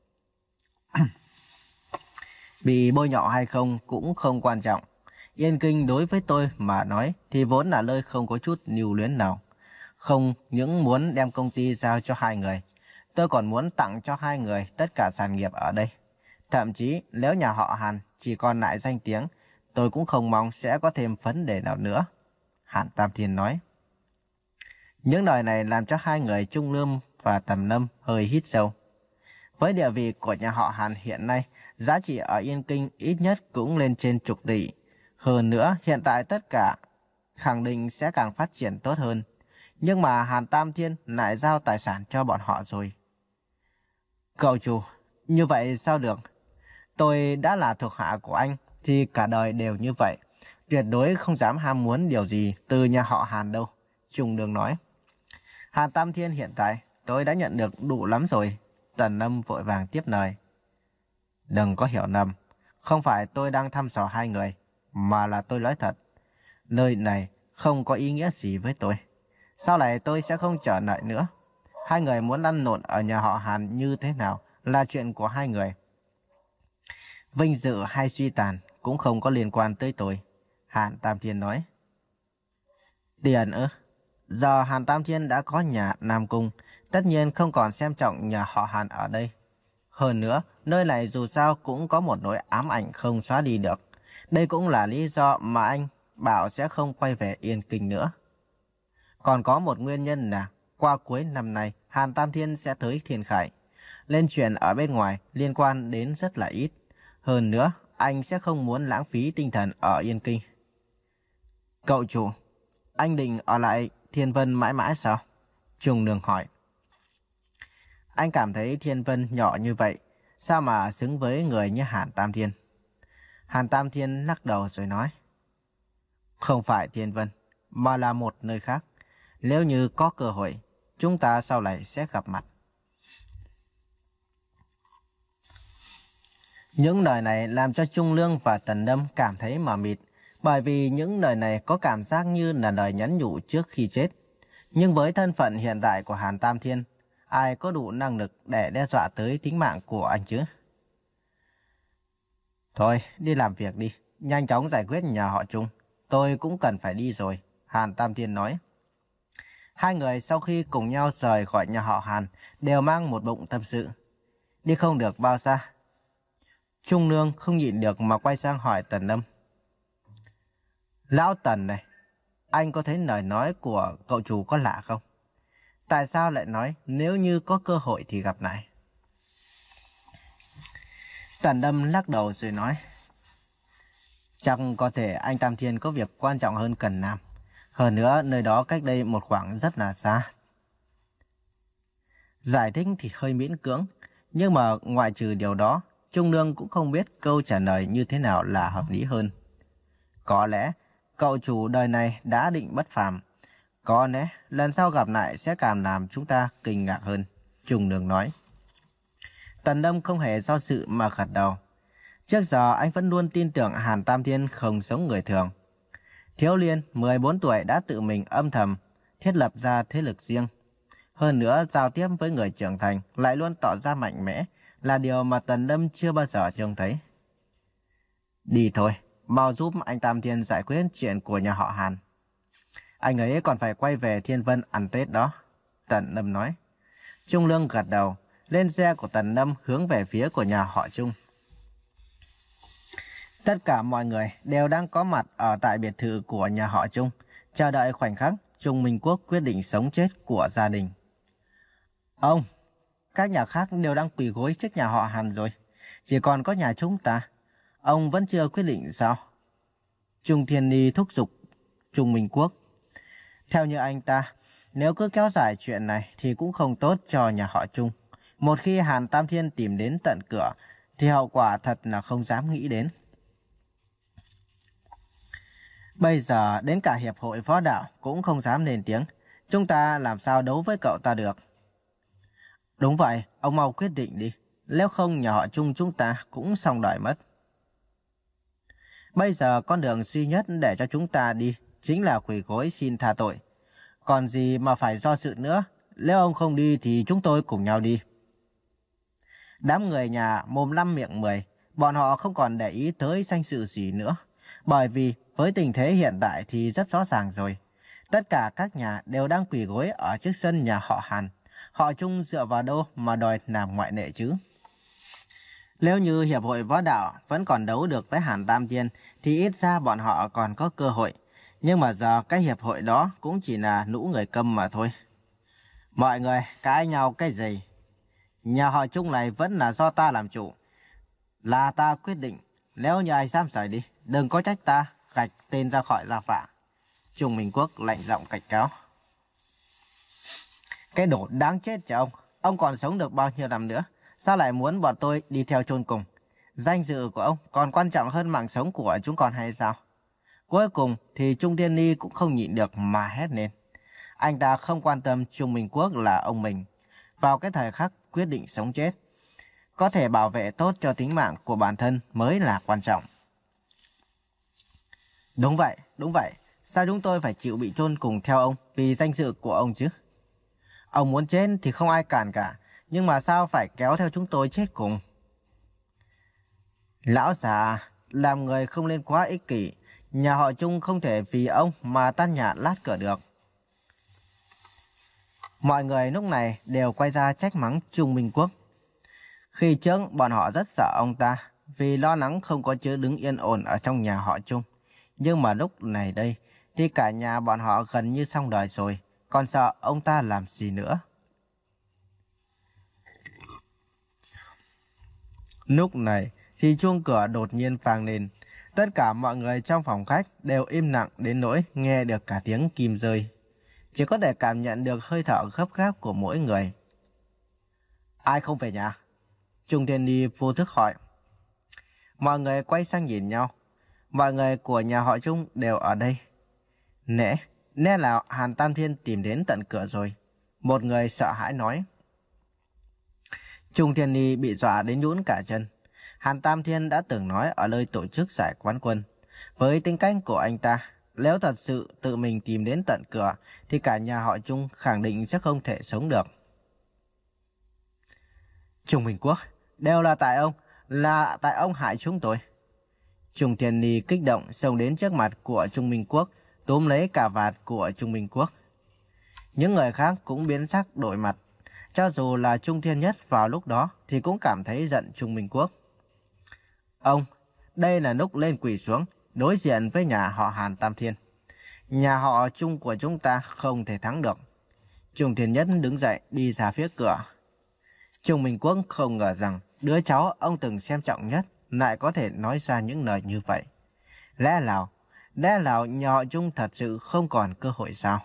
Bị bôi nhọ hay không cũng không quan trọng. Yên Kinh đối với tôi mà nói thì vốn là nơi không có chút lưu luyến nào. Không những muốn đem công ty giao cho hai người, tôi còn muốn tặng cho hai người tất cả sản nghiệp ở đây. Thậm chí nếu nhà họ Hàn chỉ còn lại danh tiếng, tôi cũng không mong sẽ có thêm vấn đề nào nữa. Hàn Tam Thiên nói. Những lời này làm cho hai người Trung Lương và Tần Lâm hơi hít sâu. Với địa vị của nhà họ Hàn hiện nay, giá trị ở Yên Kinh ít nhất cũng lên trên chục tỷ. Hơn nữa, hiện tại tất cả khẳng định sẽ càng phát triển tốt hơn. Nhưng mà Hàn Tam Thiên lại giao tài sản cho bọn họ rồi. Cậu chủ, như vậy sao được? Tôi đã là thuộc hạ của anh thì cả đời đều như vậy. Tuyệt đối không dám ham muốn điều gì từ nhà họ Hàn đâu, Trung Nương nói. Hàn Tam Thiên hiện tại tôi đã nhận được đủ lắm rồi. Tần Lâm vội vàng tiếp lời. Đừng có hiểu lầm, không phải tôi đang thăm dò hai người, mà là tôi nói thật. Nơi này không có ý nghĩa gì với tôi. Sau này tôi sẽ không trở lại nữa. Hai người muốn lăn lộn ở nhà họ Hàn như thế nào là chuyện của hai người. Vinh dự hay suy tàn cũng không có liên quan tới tôi, Hàn Tam Thiên nói. Tiền ư? Giờ Hàn Tam Thiên đã có nhà Nam Cung, tất nhiên không còn xem trọng nhà họ Hàn ở đây. Hơn nữa, nơi này dù sao cũng có một nỗi ám ảnh không xóa đi được. Đây cũng là lý do mà anh bảo sẽ không quay về Yên Kinh nữa. Còn có một nguyên nhân là qua cuối năm nay Hàn Tam Thiên sẽ tới Thiên Khải. Lên chuyện ở bên ngoài liên quan đến rất là ít. Hơn nữa, anh sẽ không muốn lãng phí tinh thần ở Yên Kinh. Cậu chủ, anh định ở lại Thiên Vân mãi mãi sao? Trung Nương hỏi. Anh cảm thấy Thiên Vân nhỏ như vậy, sao mà xứng với người như Hàn Tam Thiên? Hàn Tam Thiên lắc đầu rồi nói. Không phải Thiên Vân, mà là một nơi khác. Nếu như có cơ hội, chúng ta sau này sẽ gặp mặt. Những lời này làm cho Trung Lương và Tần Lâm cảm thấy mờ mịt, bởi vì những lời này có cảm giác như là lời nhắn nhủ trước khi chết. Nhưng với thân phận hiện tại của Hàn Tam Thiên, ai có đủ năng lực để đe dọa tới tính mạng của anh chứ? Thôi, đi làm việc đi, nhanh chóng giải quyết nhà họ Trung. Tôi cũng cần phải đi rồi, Hàn Tam Thiên nói. Hai người sau khi cùng nhau rời khỏi nhà họ Hàn đều mang một bụng tâm sự. Đi không được bao xa, Trung Nương không nhịn được mà quay sang hỏi Tần Lâm. Lão Tần này, anh có thấy lời nói của cậu chủ có lạ không? Tại sao lại nói nếu như có cơ hội thì gặp lại? Tần Lâm lắc đầu rồi nói. Chắc có thể anh Tam Thiên có việc quan trọng hơn cần làm. Hơn nữa, nơi đó cách đây một khoảng rất là xa. Giải thích thì hơi miễn cưỡng, nhưng mà ngoại trừ điều đó, Trung Nương cũng không biết câu trả lời như thế nào là hợp lý hơn. Có lẽ, cậu chủ đời này đã định bất phàm. Có lẽ, lần sau gặp lại sẽ càng làm chúng ta kinh ngạc hơn, Trung Nương nói. Tần Lâm không hề do dự mà gật đầu. Trước giờ anh vẫn luôn tin tưởng Hàn Tam Thiên không giống người thường. Thiếu Liên mười bốn tuổi đã tự mình âm thầm thiết lập ra thế lực riêng. Hơn nữa, giao tiếp với người trưởng thành lại luôn tỏ ra mạnh mẽ, là điều mà Tần Lâm chưa bao giờ trông thấy. Đi thôi, mau giúp anh Tam Thiên giải quyết chuyện của nhà họ Hàn. Anh ấy còn phải quay về Thiên Vân ăn Tết đó, Tần Lâm nói. Trung Lương gật đầu, lên xe của Tần Lâm hướng về phía của nhà họ Trung. Tất cả mọi người đều đang có mặt ở tại biệt thự của nhà họ Trung, chờ đợi khoảnh khắc Trung Minh Quốc quyết định sống chết của gia đình. Ông, các nhà khác đều đang quỳ gối trước nhà họ Hàn rồi, chỉ còn có nhà chúng ta. Ông vẫn chưa quyết định sao? Trung Thiên Ni thúc giục Trung Minh Quốc. Theo như anh ta, nếu cứ kéo dài chuyện này thì cũng không tốt cho nhà họ Trung. Một khi Hàn Tam Thiên tìm đến tận cửa, thì hậu quả thật là không dám nghĩ đến. Bây giờ đến cả hiệp hội võ đạo cũng không dám lên tiếng. Chúng ta làm sao đấu với cậu ta được? Đúng vậy, ông mau quyết định đi. Nếu không nhà họ Trung chúng ta cũng xong đời mất. Bây giờ con đường duy nhất để cho chúng ta đi chính là quỳ gối xin tha tội. Còn gì mà phải do dự nữa. Nếu ông không đi thì chúng tôi cùng nhau đi. Đám người nhà mồm năm miệng mười, bọn họ không còn để ý tới danh dự gì nữa. Bởi vì với tình thế hiện tại thì rất rõ ràng rồi. Tất cả các nhà đều đang quỳ gối ở trước sân nhà họ Hàn. Họ Trung dựa vào đâu mà đòi làm ngoại lệ chứ? Nếu như hiệp hội võ đạo vẫn còn đấu được với Hàn Tam Thiên thì ít ra bọn họ còn có cơ hội. Nhưng mà giờ cái hiệp hội đó cũng chỉ là lũ người câm mà thôi. Mọi người cãi nhau cái gì? Nhà họ Trung này vẫn là do ta làm chủ. Là ta quyết định. Nếu như ai dám rời đi, đừng có trách ta gạch tên ra khỏi gia phả. Trung Minh Quốc lạnh giọng cảnh cáo. Cái đồ đáng chết cho ông. Ông còn sống được bao nhiêu năm nữa? Sao lại muốn bọn tôi đi theo chôn cùng? Danh dự của ông còn quan trọng hơn mạng sống của chúng con hay sao? Cuối cùng thì Trung Thiên Ni cũng không nhịn được mà hét lên. Anh ta không quan tâm Trung Minh Quốc là ông mình. Vào cái thời khắc quyết định sống chết, có thể bảo vệ tốt cho tính mạng của bản thân mới là quan trọng. Đúng vậy, đúng vậy. Sao chúng tôi phải chịu bị chôn cùng theo ông vì danh dự của ông chứ? Ông muốn chết thì không ai cản cả, nhưng mà sao phải kéo theo chúng tôi chết cùng? Lão già, làm người không nên quá ích kỷ. Nhà họ Trung không thể vì ông mà tan nhạt lát cờ được. Mọi người lúc này đều quay ra trách mắng Trung Minh Quốc. Khi trước bọn họ rất sợ ông ta vì lo lắng không có chỗ đứng yên ổn ở trong nhà họ Trung. Nhưng mà lúc này đây thì cả nhà bọn họ gần như xong đời rồi, còn sợ ông ta làm gì nữa. Lúc này thì chuông cửa đột nhiên vang lên. Tất cả mọi người trong phòng khách đều im lặng đến nỗi nghe được cả tiếng kim rơi. Chỉ có thể cảm nhận được hơi thở gấp gáp của mỗi người. Ai không về nhà? Trung Thiên Ni vô thức hỏi. Mọi người quay sang nhìn nhau. Mọi người của nhà họ Trung đều ở đây. Nè, nè là Hàn Tam Thiên tìm đến tận cửa rồi. Một người sợ hãi nói. Trung Thiên Ni bị dọa đến nhũn cả chân. Hàn Tam Thiên đã từng nói ở nơi tổ chức giải quán quân. Với tính cách của anh ta, nếu thật sự tự mình tìm đến tận cửa thì cả nhà họ Trung khẳng định sẽ không thể sống được. Trung Minh Quốc, đều là tại ông, là tại ông hại chúng tôi. Trung Thiên Ni kích động xông đến trước mặt của Trung Minh Quốc, túm lấy cà vạt của Trung Minh Quốc. Những người khác cũng biến sắc đổi mặt. Cho dù là Trung Thiên Nhất vào lúc đó thì cũng cảm thấy giận Trung Minh Quốc. Ông, đây là lúc lên quỳ xuống, đối diện với nhà họ Hàn Tam Thiên. Nhà họ Trung của chúng ta không thể thắng được. Trung Thiên Nhất đứng dậy đi ra phía cửa. Trung Minh Quốc không ngờ rằng đứa cháu ông từng xem trọng nhất lại có thể nói ra những lời như vậy. Lẽ nào, lẽ nào nhà họ Trung thật sự không còn cơ hội sao?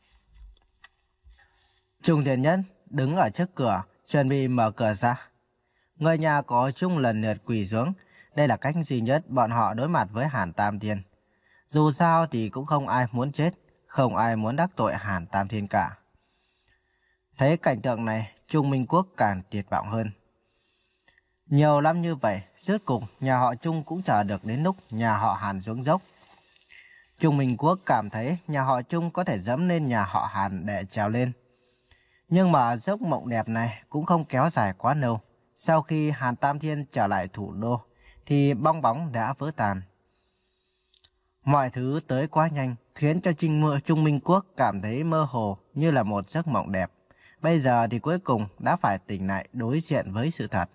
Trung Thiên Nhất đứng ở trước cửa, chuẩn bị mở cửa ra. Người nhà có Trung lần lượt quỳ xuống. Đây là cách duy nhất bọn họ đối mặt với Hàn Tam Thiên. Dù sao thì cũng không ai muốn chết, không ai muốn đắc tội Hàn Tam Thiên cả. Thấy cảnh tượng này, Trung Minh Quốc càng tuyệt vọng hơn. Nhiều năm như vậy, rốt cục nhà họ Trung cũng chờ được đến lúc nhà họ Hàn xuống dốc. Trung Minh Quốc cảm thấy nhà họ Trung có thể dẫm lên nhà họ Hàn để trèo lên. Nhưng mà giấc mộng đẹp này cũng không kéo dài quá lâu. Sau khi Hàn Tam Thiên trở lại thủ đô, thì bong bóng đã vỡ tan. Mọi thứ tới quá nhanh, khiến cho Trung Minh Quốc cảm thấy mơ hồ như là một giấc mộng đẹp. Bây giờ thì cuối cùng đã phải tỉnh lại đối diện với sự thật.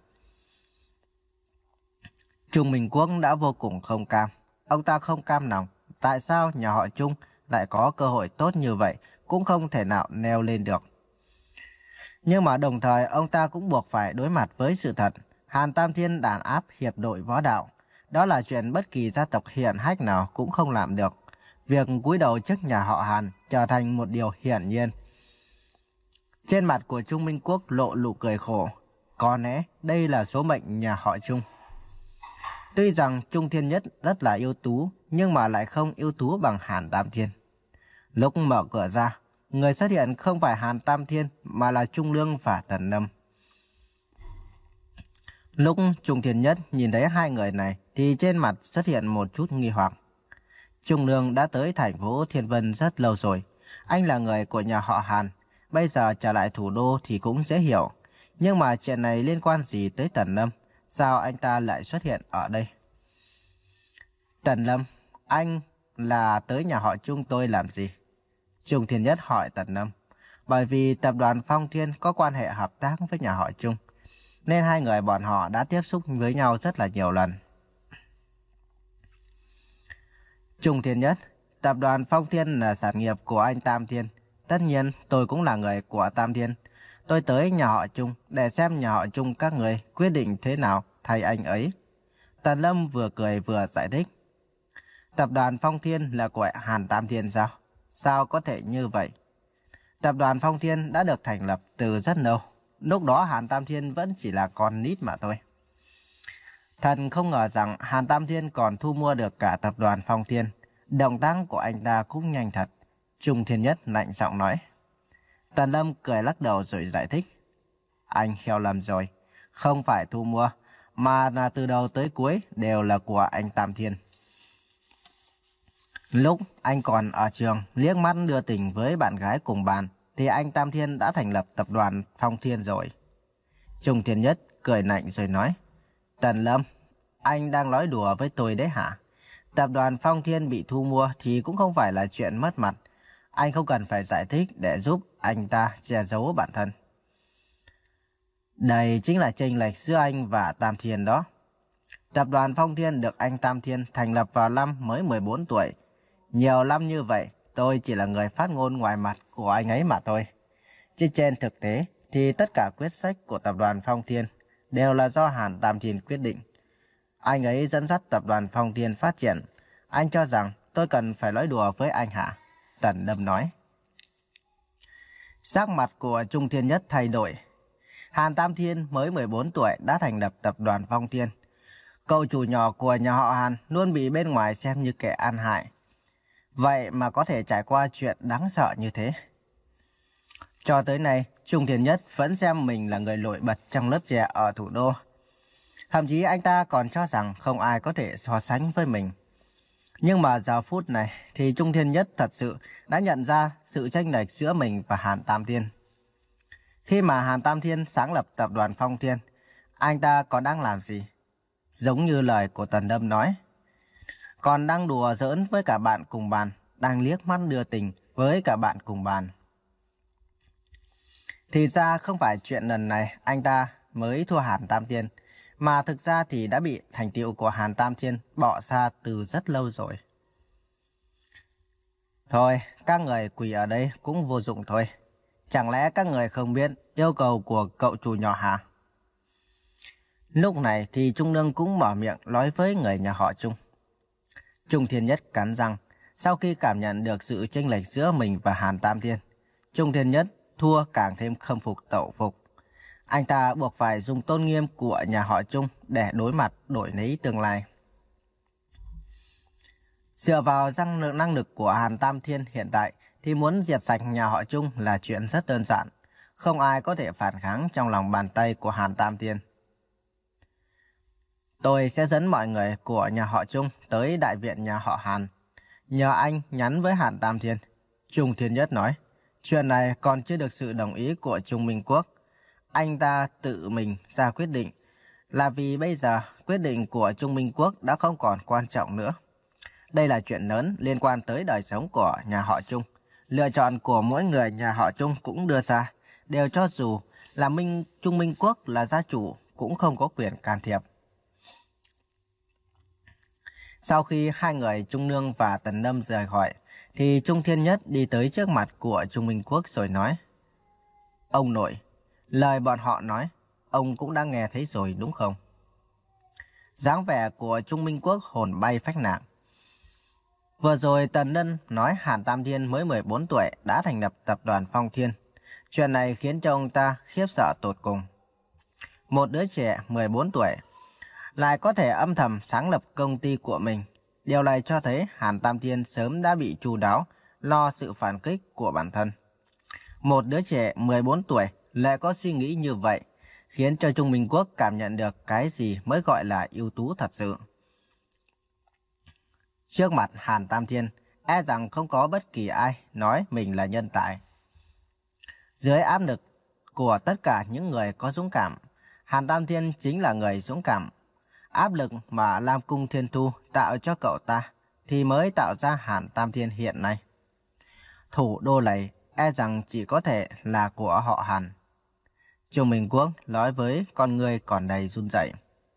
Trung Minh Quốc đã vô cùng không cam. Ông ta không cam lòng. Tại sao nhà họ Trung lại có cơ hội tốt như vậy cũng không thể nào leo lên được. Nhưng mà đồng thời ông ta cũng buộc phải đối mặt với sự thật. Hàn Tam Thiên đàn áp hiệp đội võ đạo. Đó là chuyện bất kỳ gia tộc hiển hách nào cũng không làm được. Việc cúi đầu trước nhà họ Hàn trở thành một điều hiển nhiên. Trên mặt của Trung Minh Quốc lộ nụ cười khổ. Có lẽ đây là số mệnh nhà họ Trung. Tuy rằng Trung Thiên Nhất rất là ưu tú, nhưng mà lại không ưu tú bằng Hàn Tam Thiên. Lúc mở cửa ra, người xuất hiện không phải Hàn Tam Thiên mà là Trung Lương và Tần Lâm. Lúc Trung Thiên Nhất nhìn thấy hai người này thì trên mặt xuất hiện một chút nghi hoặc. Trung Lương đã tới thành phố Thiên Vân rất lâu rồi. Anh là người của nhà họ Hàn. Bây giờ trở lại thủ đô thì cũng dễ hiểu. Nhưng mà chuyện này liên quan gì tới Tần Lâm? Sao anh ta lại xuất hiện ở đây? Tần Lâm, anh là tới nhà họ Trung tôi làm gì? Trung Thiên Nhất hỏi Tần Lâm. Bởi vì tập đoàn Phong Thiên có quan hệ hợp tác với nhà họ Trung, nên hai người bọn họ đã tiếp xúc với nhau rất là nhiều lần. Trung Thiên Nhất, tập đoàn Phong Thiên là sản nghiệp của anh Tam Thiên. Tất nhiên tôi cũng là người của Tam Thiên. Tôi tới nhà họ Trung để xem nhà họ Trung các người quyết định thế nào thay anh ấy. Tần Lâm vừa cười vừa giải thích. Tập đoàn Phong Thiên là của Hàn Tam Thiên sao? Sao có thể như vậy? Tập đoàn Phong Thiên đã được thành lập từ rất lâu. Lúc đó Hàn Tam Thiên vẫn chỉ là con nít mà thôi. Thần không ngờ rằng Hàn Tam Thiên còn thu mua được cả tập đoàn Phong Thiên. Động tác của anh ta cũng nhanh thật. Trung Thiên Nhất lạnh giọng nói. Tần Lâm cười lắc đầu rồi giải thích. Anh hiểu lầm rồi. Không phải thu mua, mà là từ đầu tới cuối đều là của anh Tam Thiên. Lúc anh còn ở trường liếc mắt đưa tình với bạn gái cùng bàn thì anh Tam Thiên đã thành lập tập đoàn Phong Thiên rồi. Trung Thiên Nhất cười lạnh rồi nói. Tần Lâm, anh đang nói đùa với tôi đấy hả? Tập đoàn Phong Thiên bị thu mua thì cũng không phải là chuyện mất mặt. Anh không cần phải giải thích để giúp anh ta che giấu bản thân. Đây chính là chênh lệch giữa anh và Tam Thiên đó. Tập đoàn Phong Thiên được anh Tam Thiên thành lập vào năm mới mười bốn tuổi. Nhiều năm như vậy, tôi chỉ là người phát ngôn ngoài mặt của anh ấy mà thôi. Chứ trên thực tế thì tất cả quyết sách của tập đoàn Phong Thiên đều là do Hàn Tam Thiên quyết định. Anh ấy dẫn dắt tập đoàn Phong Thiên phát triển. Anh cho rằng tôi cần phải nói đùa với anh hả? Tần Lâm nói. Sắc mặt của Trung Thiên Nhất thay đổi. Hàn Tam Thiên mới mười bốn tuổi đã thành lập tập đoàn Phong Thiên. Cậu chủ nhỏ của nhà họ Hàn luôn bị bên ngoài xem như kẻ ăn hại. Vậy mà có thể trải qua chuyện đáng sợ như thế. Cho tới nay, Trung Thiên Nhất vẫn xem mình là người nổi bật trong lớp trẻ ở thủ đô. Thậm chí anh ta còn cho rằng không ai có thể so sánh với mình. Nhưng mà giờ phút này thì Trung Thiên Nhất thật sự đã nhận ra sự chênh lệch giữa mình và Hàn Tam Thiên. Khi mà Hàn Tam Thiên sáng lập tập đoàn Phong Thiên, anh ta còn đang làm gì? Giống như lời của Tần Lâm nói. Còn đang đùa giỡn với cả bạn cùng bàn, đang liếc mắt đưa tình với cả bạn cùng bàn. Thì ra không phải chuyện lần này anh ta mới thua Hàn Tam Thiên, mà thực ra thì đã bị thành tựu của Hàn Tam Thiên bỏ xa từ rất lâu rồi. Thôi, các người quỳ ở đây cũng vô dụng thôi. Chẳng lẽ các người không biết yêu cầu của cậu chủ nhỏ hả? Lúc này thì Trung Lương cũng mở miệng nói với người nhà họ Trung. Trung Thiên Nhất cắn răng. Sau khi cảm nhận được sự chênh lệch giữa mình và Hàn Tam Thiên, Trung Thiên Nhất thua càng thêm khâm phục tẩu phục. Anh ta buộc phải dùng tôn nghiêm của nhà họ Trung để đối mặt đổi lấy tương lai. Dựa vào năng, năng lực của Hàn Tam Thiên hiện tại thì muốn diệt sạch nhà họ Trung là chuyện rất đơn giản. Không ai có thể phản kháng trong lòng bàn tay của Hàn Tam Thiên. Tôi sẽ dẫn mọi người của nhà họ Trung tới đại viện nhà họ Hàn. Nhờ anh nhắn với Hàn Tam Thiên. Trung Thiên Nhất nói, chuyện này còn chưa được sự đồng ý của Trung Minh Quốc. Anh ta tự mình ra quyết định là vì bây giờ quyết định của Trung Minh Quốc đã không còn quan trọng nữa. Đây là chuyện lớn liên quan tới đời sống của nhà họ Trung. Lựa chọn của mỗi người nhà họ Trung cũng đưa ra, đều cho dù là Minh Trung Minh Quốc là gia chủ cũng không có quyền can thiệp. Sau khi hai người Trung Nương và Tần Lâm rời khỏi, thì Trung Thiên Nhất đi tới trước mặt của Trung Minh Quốc rồi nói, ông nội, lời bọn họ nói, ông cũng đã nghe thấy rồi đúng không? Dáng vẻ của Trung Minh Quốc hồn bay phách lạc. Vừa rồi Tần Lâm nói Hàn Tam Thiên mới mười bốn tuổi đã thành lập tập đoàn Phong Thiên. Chuyện này khiến cho ông ta khiếp sợ tột cùng. Một đứa trẻ mười bốn tuổi lại có thể âm thầm sáng lập công ty của mình. Điều này cho thấy Hàn Tam Thiên sớm đã bị chu đáo lo sự phản kích của bản thân. Một đứa trẻ mười bốn tuổi lại có suy nghĩ như vậy, khiến cho Trung Minh Quốc cảm nhận được cái gì mới gọi là ưu tú thật sự. Trước mặt Hàn Tam Thiên, e rằng không có bất kỳ ai nói mình là nhân tài. Dưới áp lực của tất cả những người có dũng cảm, Hàn Tam Thiên chính là người dũng cảm. Áp lực mà Lam Cung Thiên Thu tạo cho cậu ta thì mới tạo ra Hàn Tam Thiên hiện nay. Thủ đô này e rằng chỉ có thể là của họ Hàn. Trung Minh Quốc nói với con người còn đầy run rẩy.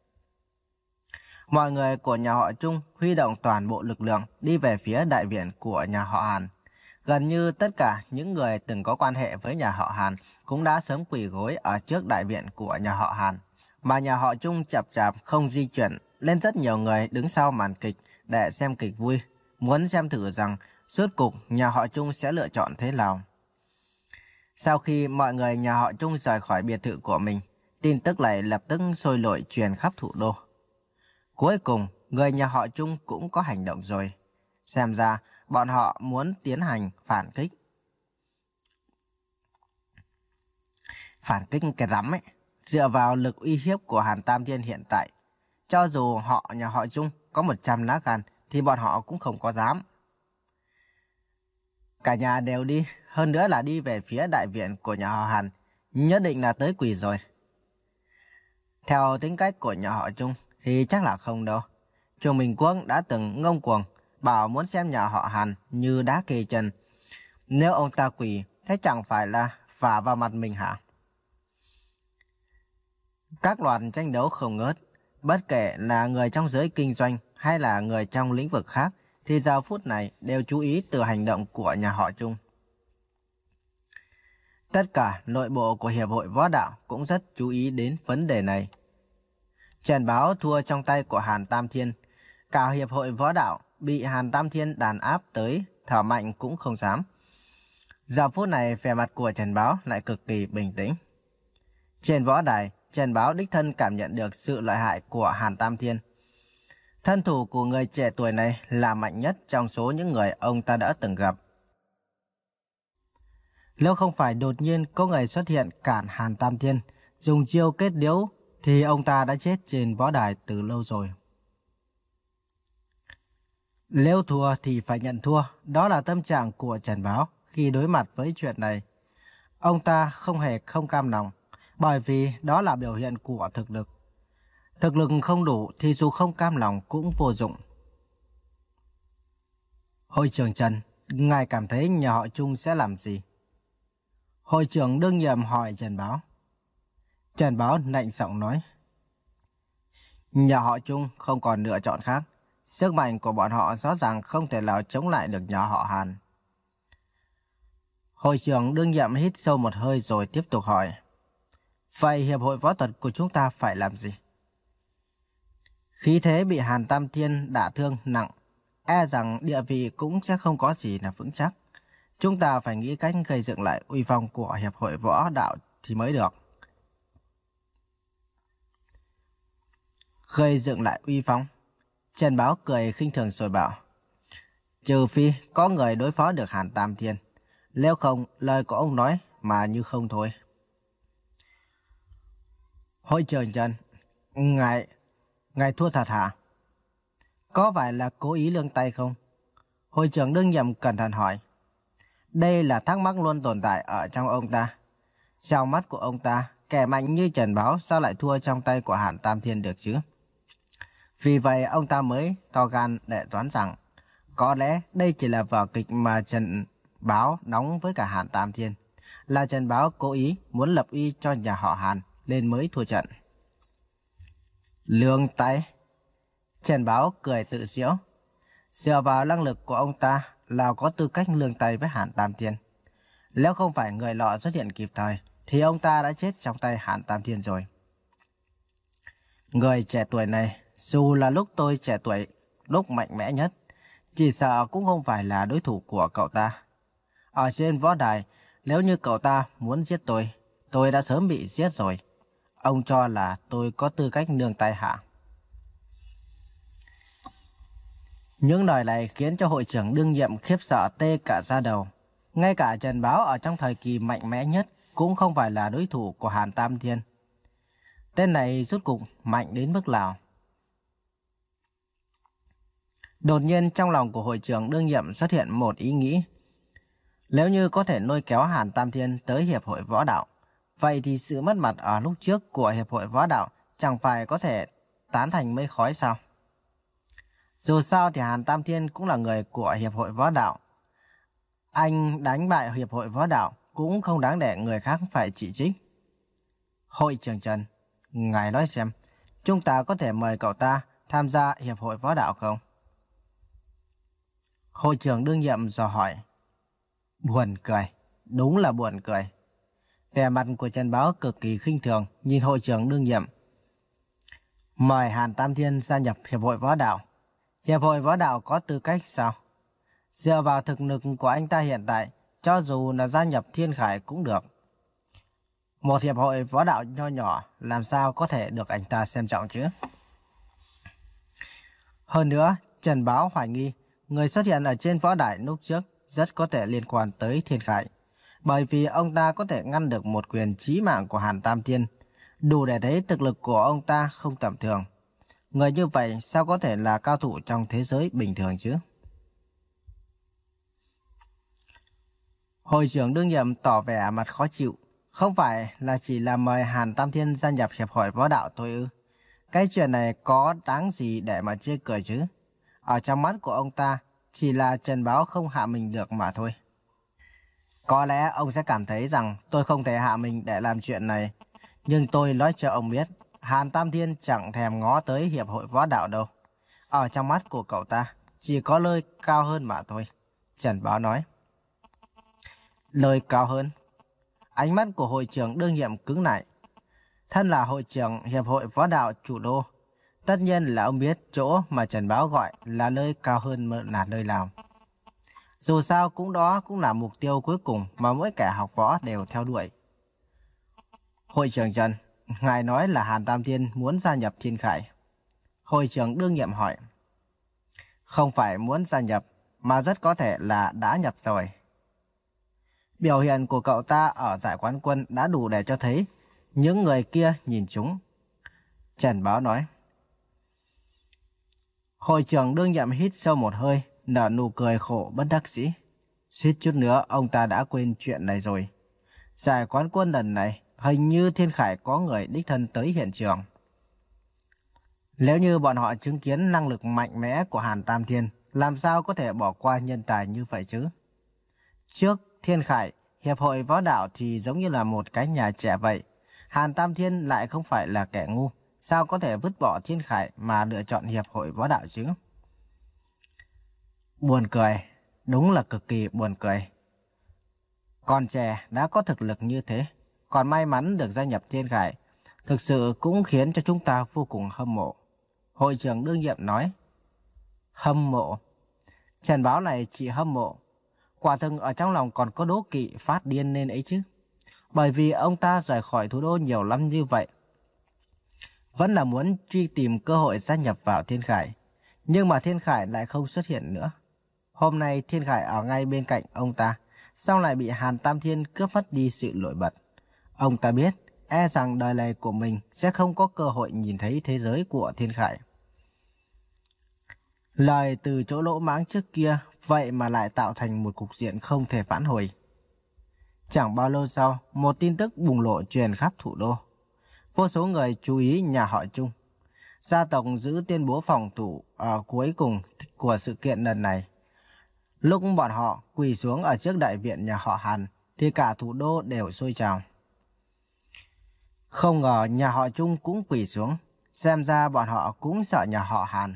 Mọi người của nhà họ Trung huy động toàn bộ lực lượng đi về phía đại viện của nhà họ Hàn. Gần như tất cả những người từng có quan hệ với nhà họ Hàn cũng đã sớm quỳ gối ở trước đại viện của nhà họ Hàn. Mà nhà họ Trung chậm chạp không di chuyển, nên rất nhiều người đứng sau màn kịch để xem kịch vui, muốn xem thử rằng suốt cuộc nhà họ Trung sẽ lựa chọn thế nào. Sau khi mọi người nhà họ Trung rời khỏi biệt thự của mình, tin tức này lập tức sôi nổi truyền khắp thủ đô. Cuối cùng, người nhà họ Trung cũng có hành động rồi. Xem ra, bọn họ muốn tiến hành phản kích. Phản kích cái rắm ấy, dựa vào lực uy hiếp của Hàn Tam Thiên hiện tại. Cho dù họ nhà họ Trung có một trăm lá gan, thì bọn họ cũng không có dám. Cả nhà đều đi, hơn nữa là đi về phía đại viện của nhà họ Hàn, nhất định là tới quỳ rồi. Theo tính cách của nhà họ Trung thì chắc là không đâu. Trung Minh Quốc đã từng ngông cuồng, bảo muốn xem nhà họ Hàn như đá kê chân. Nếu ông ta quỳ, thế chẳng phải là vả vào mặt mình hả? Các loạt tranh đấu không ngớt, bất kể là người trong giới kinh doanh hay là người trong lĩnh vực khác, thì giờ phút này đều chú ý từ hành động của nhà họ Trung. Tất cả nội bộ của Hiệp hội Võ Đạo cũng rất chú ý đến vấn đề này. Trần Báo thua trong tay của Hàn Tam Thiên. Cả Hiệp hội Võ Đạo bị Hàn Tam Thiên đàn áp tới, thở mạnh cũng không dám. Giờ phút này vẻ mặt của Trần Báo lại cực kỳ bình tĩnh. Trên võ đài, Trần Báo đích thân cảm nhận được sự lợi hại của Hàn Tam Thiên. Thân thủ của người trẻ tuổi này là mạnh nhất trong số những người ông ta đã từng gặp. Nếu không phải đột nhiên có người xuất hiện cản Hàn Tam Thiên, dùng chiêu kết liễu, thì ông ta đã chết trên võ đài từ lâu rồi. Nếu thua thì phải nhận thua, đó là tâm trạng của Trần Báo khi đối mặt với chuyện này. Ông ta không hề không cam lòng, bởi vì đó là biểu hiện của thực lực. Thực lực không đủ thì dù không cam lòng cũng vô dụng. Hội trưởng Trần, ngài cảm thấy nhà họ Trung sẽ làm gì? Hội trưởng đương nhiệm hỏi Trần Báo. Trần Báo lạnh giọng nói. Nhà họ Trung không còn lựa chọn khác. Sức mạnh của bọn họ rõ ràng không thể nào chống lại được nhà họ Hàn. Hội trưởng đương nhiệm hít sâu một hơi rồi tiếp tục hỏi. Vậy Hiệp hội Võ thuật của chúng ta phải làm gì? Khí thế bị Hàn Tam Thiên đả thương nặng. e rằng địa vị cũng sẽ không có gì là vững chắc. Chúng ta phải nghĩ cách gây dựng lại uy phong của Hiệp hội Võ Đạo thì mới được. Gây dựng lại uy phong? Trần Báo cười khinh thường rồi bảo. Trừ phi có người đối phó được Hàn Tam Thiên. Nếu không, lời của ông nói mà như không thôi. Hội trưởng Trần, ngài, ngài thua thật hả? Có phải là cố ý lương tay không? Hội trưởng đương nhiệm cẩn thận hỏi. Đây là thắc mắc luôn tồn tại ở trong ông ta. Trong mắt của ông ta, kẻ mạnh như Trần Báo sao lại thua trong tay của Hàn Tam Thiên được chứ? Vì vậy ông ta mới to gan để đoán rằng có lẽ đây chỉ là vở kịch mà Trần Báo đóng với cả Hàn Tam Thiên. Là Trần Báo cố ý muốn lập uy cho nhà họ Hàn nên mới thua trận. Lương tay? Trần Báo cười tự giễu. Dựa vào năng lực của ông ta là có tư cách lương tay với Hàn Tam Thiên. Nếu không phải người lọ xuất hiện kịp thời thì ông ta đã chết trong tay Hàn Tam Thiên rồi. Người trẻ tuổi này, dù là lúc tôi trẻ tuổi, lúc mạnh mẽ nhất, chỉ sợ cũng không phải là đối thủ của cậu ta. Ở trên võ đài, nếu như cậu ta muốn giết tôi, tôi đã sớm bị giết rồi. Ông cho là tôi có tư cách nương tay hả? Những lời này khiến cho hội trưởng đương nhiệm khiếp sợ tê cả da đầu. Ngay cả Trần Báo ở trong thời kỳ mạnh mẽ nhất cũng không phải là đối thủ của Hàn Tam Thiên. Tên này rốt cuộc mạnh đến mức nào? Đột nhiên trong lòng của hội trưởng đương nhiệm xuất hiện một ý nghĩ. Nếu như có thể lôi kéo Hàn Tam Thiên tới Hiệp hội Võ Đạo, vậy thì sự mất mặt ở lúc trước của Hiệp hội Võ Đạo chẳng phải có thể tán thành mây khói sao? Dù sao thì Hàn Tam Thiên cũng là người của Hiệp hội Võ Đạo. Anh đánh bại Hiệp hội Võ Đạo cũng không đáng để người khác phải chỉ trích. Hội trưởng Trần, ngài nói xem, chúng ta có thể mời cậu ta tham gia Hiệp hội Võ Đạo không? Hội trưởng đương nhiệm dò hỏi. Buồn cười, đúng là buồn cười. Vẻ mặt của Trần Báo cực kỳ khinh thường nhìn hội trưởng đương nhiệm. Mời Hàn Tam Thiên gia nhập Hiệp hội Võ Đạo. Hiệp hội Võ Đạo có tư cách sao? Dựa vào thực lực của anh ta hiện tại, cho dù là gia nhập Thiên Khải cũng được. Một hiệp hội võ đạo nho nhỏ làm sao có thể được anh ta xem trọng chứ? Hơn nữa, Trần Báo hoài nghi người xuất hiện ở trên võ đài lúc trước rất có thể liên quan tới Thiên Khải, bởi vì ông ta có thể ngăn được một quyền chí mạng của Hàn Tam Thiên, đủ để thấy thực lực của ông ta không tầm thường. Người như vậy sao có thể là cao thủ trong thế giới bình thường chứ? Hội trưởng đương nhiệm tỏ vẻ mặt khó chịu. Không phải là chỉ là mời Hàn Tam Thiên gia nhập Hiệp hội Võ Đạo thôi ư? Cái chuyện này có đáng gì để mà chê cười chứ? Ở trong mắt của ông ta, chỉ là Trần Báo không hạ mình được mà thôi. Có lẽ ông sẽ cảm thấy rằng tôi không thể hạ mình để làm chuyện này. Nhưng tôi nói cho ông biết, Hàn Tam Thiên chẳng thèm ngó tới Hiệp hội Võ Đạo đâu. Ở trong mắt của cậu ta, chỉ có nơi cao hơn mà thôi. Trần Báo nói. Nơi cao hơn? Ánh mắt của hội trưởng đương nhiệm cứng lại. Thân là hội trưởng Hiệp hội Võ Đạo chủ đô, tất nhiên là ông biết chỗ mà Trần Báo gọi là nơi cao hơn là nơi nào. Dù sao cũng đó cũng là mục tiêu cuối cùng mà mỗi kẻ học võ đều theo đuổi. Hội trưởng Trần, ngài nói là Hàn Tam Thiên muốn gia nhập Thiên Khải. Hội trưởng đương nhiệm hỏi. Không phải muốn gia nhập, mà rất có thể là đã nhập rồi. Biểu hiện của cậu ta ở giải quán quân đã đủ để cho thấy những người kia nhìn chúng. Trần Báo nói. Hội trưởng đương nhiệm hít sâu một hơi, nở nụ cười khổ bất đắc dĩ. Suýt chút nữa ông ta đã quên chuyện này rồi. Giải quán quân lần này hình như Thiên Khải có người đích thân tới hiện trường. Nếu như bọn họ chứng kiến năng lực mạnh mẽ của Hàn Tam Thiên, làm sao có thể bỏ qua nhân tài như vậy chứ? Trước Thiên Khải, Hiệp hội Võ Đạo thì giống như là một cái nhà trẻ vậy. Hàn Tam Thiên lại không phải là kẻ ngu, sao có thể vứt bỏ Thiên Khải mà lựa chọn Hiệp hội Võ Đạo chứ? Buồn cười, đúng là cực kỳ buồn cười. Con trẻ đã có thực lực như thế, còn may mắn được gia nhập Thiên Khải, thực sự cũng khiến cho chúng ta vô cùng hâm mộ. Hội trưởng đương nhiệm nói. Hâm mộ? Trần Báo này chỉ hâm mộ. Quả thực ở trong lòng còn có đố kỵ phát điên nên ấy chứ. Bởi vì ông ta rời khỏi thủ đô nhiều năm như vậy, vẫn là muốn truy tìm cơ hội gia nhập vào Thiên Khải. Nhưng mà Thiên Khải lại không xuất hiện nữa. Hôm nay Thiên Khải ở ngay bên cạnh ông ta, xong lại bị Hàn Tam Thiên cướp mất đi sự nổi bật. Ông ta biết, e rằng đời này của mình sẽ không có cơ hội nhìn thấy thế giới của Thiên Khải. Lời từ chỗ lỗ mãng trước kia, vậy mà lại tạo thành một cục diện không thể vãn hồi. Chẳng bao lâu sau, một tin tức bùng lộ truyền khắp thủ đô. Vô số người chú ý nhà họ Trung. Gia tộc giữ tuyên bố phòng thủ ở cuối cùng của sự kiện lần này. Lúc bọn họ quỳ xuống ở trước đại viện nhà họ Hàn, thì cả thủ đô đều sôi trào. Không ngờ nhà họ Trung cũng quỳ xuống, xem ra bọn họ cũng sợ nhà họ Hàn.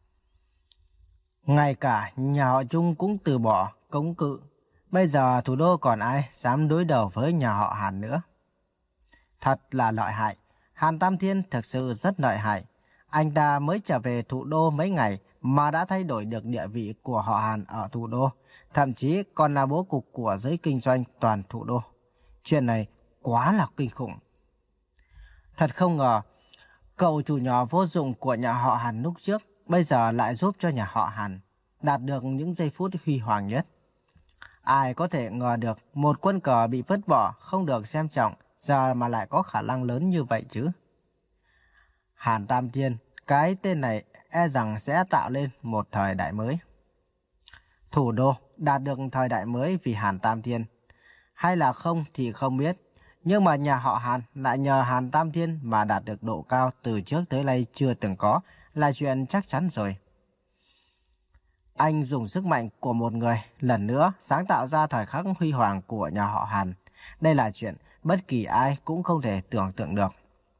Ngay cả nhà họ Trung cũng từ bỏ chống cự. Bây giờ thủ đô còn ai dám đối đầu với nhà họ Hàn nữa. Thật là lợi hại. Hàn Tam Thiên thực sự rất lợi hại. Anh ta mới trở về thủ đô mấy ngày mà đã thay đổi được địa vị của họ Hàn ở thủ đô. Thậm chí còn là bố cục của giới kinh doanh toàn thủ đô. Chuyện này quá là kinh khủng. Thật không ngờ, cậu chủ nhỏ vô dụng của nhà họ Hàn lúc trước bây giờ lại giúp cho nhà họ Hàn đạt được những giây phút huy hoàng nhất. Ai có thể ngờ được một quân cờ bị vứt bỏ không được xem trọng giờ mà lại có khả năng lớn như vậy chứ. Hàn Tam Thiên, cái tên này e rằng sẽ tạo lên một thời đại mới. Thủ đô đạt được thời đại mới vì Hàn Tam Thiên. Hay là không thì không biết. Nhưng mà nhà họ Hàn lại nhờ Hàn Tam Thiên mà đạt được độ cao từ trước tới nay chưa từng có là chuyện chắc chắn rồi. Anh dùng sức mạnh của một người lần nữa sáng tạo ra thời khắc huy hoàng của nhà họ Hàn. Đây là chuyện bất kỳ ai cũng không thể tưởng tượng được.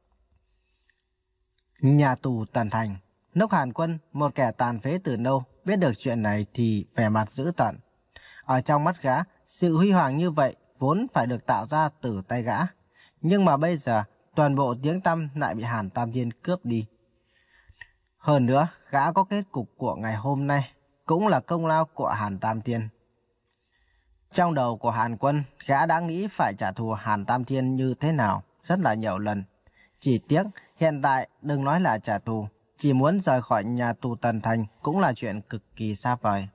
Nhà tù Tần Thành. Nốc Hàn Quân, một kẻ tàn phế từ lâu, biết được chuyện này thì vẻ mặt dữ tợn. Ở trong mắt gã, sự huy hoàng như vậy vốn phải được tạo ra từ tay gã. Nhưng mà bây giờ, toàn bộ tiếng tăm lại bị Hàn Tam Thiên cướp đi. Hơn nữa, gã có kết cục của ngày hôm nay, cũng là công lao của Hàn Tam Thiên. Trong đầu của Hàn Quân, gã đã nghĩ phải trả thù Hàn Tam Thiên như thế nào rất là nhiều lần. Chỉ tiếc, hiện tại đừng nói là trả thù, chỉ muốn rời khỏi nhà tù Tần Thành cũng là chuyện cực kỳ xa vời.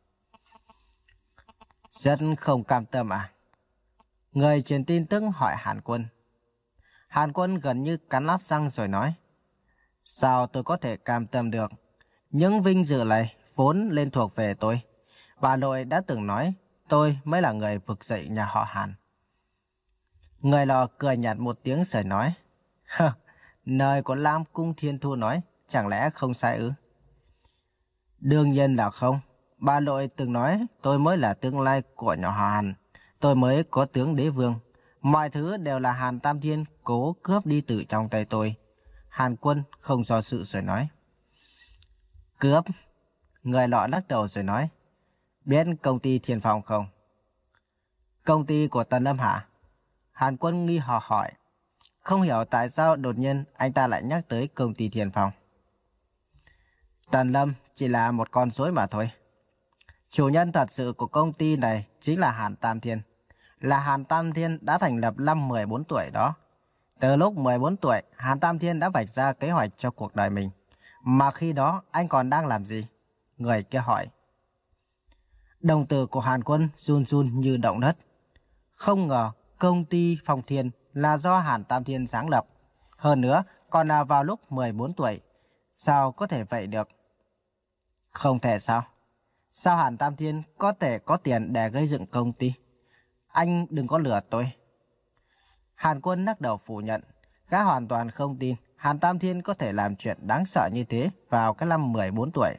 Rất không cam tâm à? Người truyền tin tức hỏi Hàn Quân. Hàn Quân gần như cắn lát răng rồi nói. Sao tôi có thể cam tâm được? Những vinh dự này vốn lên thuộc về tôi. Bà nội đã từng nói tôi mới là người vực dậy nhà họ Hàn. Người lò cười nhạt một tiếng rồi nói. Nơi của Lam Cung Thiên Thu nói chẳng lẽ không sai ư? Đương nhiên là không. Bà nội từng nói tôi mới là tương lai của nhà họ Hàn. Tôi mới có tướng đế vương. Mọi thứ đều là Hàn Tam Thiên cố cướp đi từ trong tay tôi. Hàn Quân không do sự rồi nói. Cướp? Người lọ lắc đầu rồi nói. Biết công ty Thiên Phong không? Công ty của Tần Lâm hả? Hàn Quân nghi hoặc hỏi. Không hiểu tại sao đột nhiên anh ta lại nhắc tới công ty Thiên Phong. Tần Lâm chỉ là một con rối mà thôi. Chủ nhân thật sự của công ty này chính là Hàn Tam Thiên. Là Hàn Tam Thiên đã thành lập năm mười bốn tuổi đó. Từ lúc mười bốn tuổi, Hàn Tam Thiên đã vạch ra kế hoạch cho cuộc đời mình. Mà khi đó anh còn đang làm gì? Người kia hỏi. Đồng tử của Hàn Quân run run như động đất. Không ngờ công ty Phong Thiên là do Hàn Tam Thiên sáng lập. Hơn nữa còn là vào lúc mười bốn tuổi. Sao có thể vậy được? Không thể sao? Sao Hàn Tam Thiên có thể có tiền để gây dựng công ty? Anh đừng có lừa tôi. Hàn Quân lắc đầu phủ nhận. Gã hoàn toàn không tin Hàn Tam Thiên có thể làm chuyện đáng sợ như thế vào cái năm mười bốn tuổi.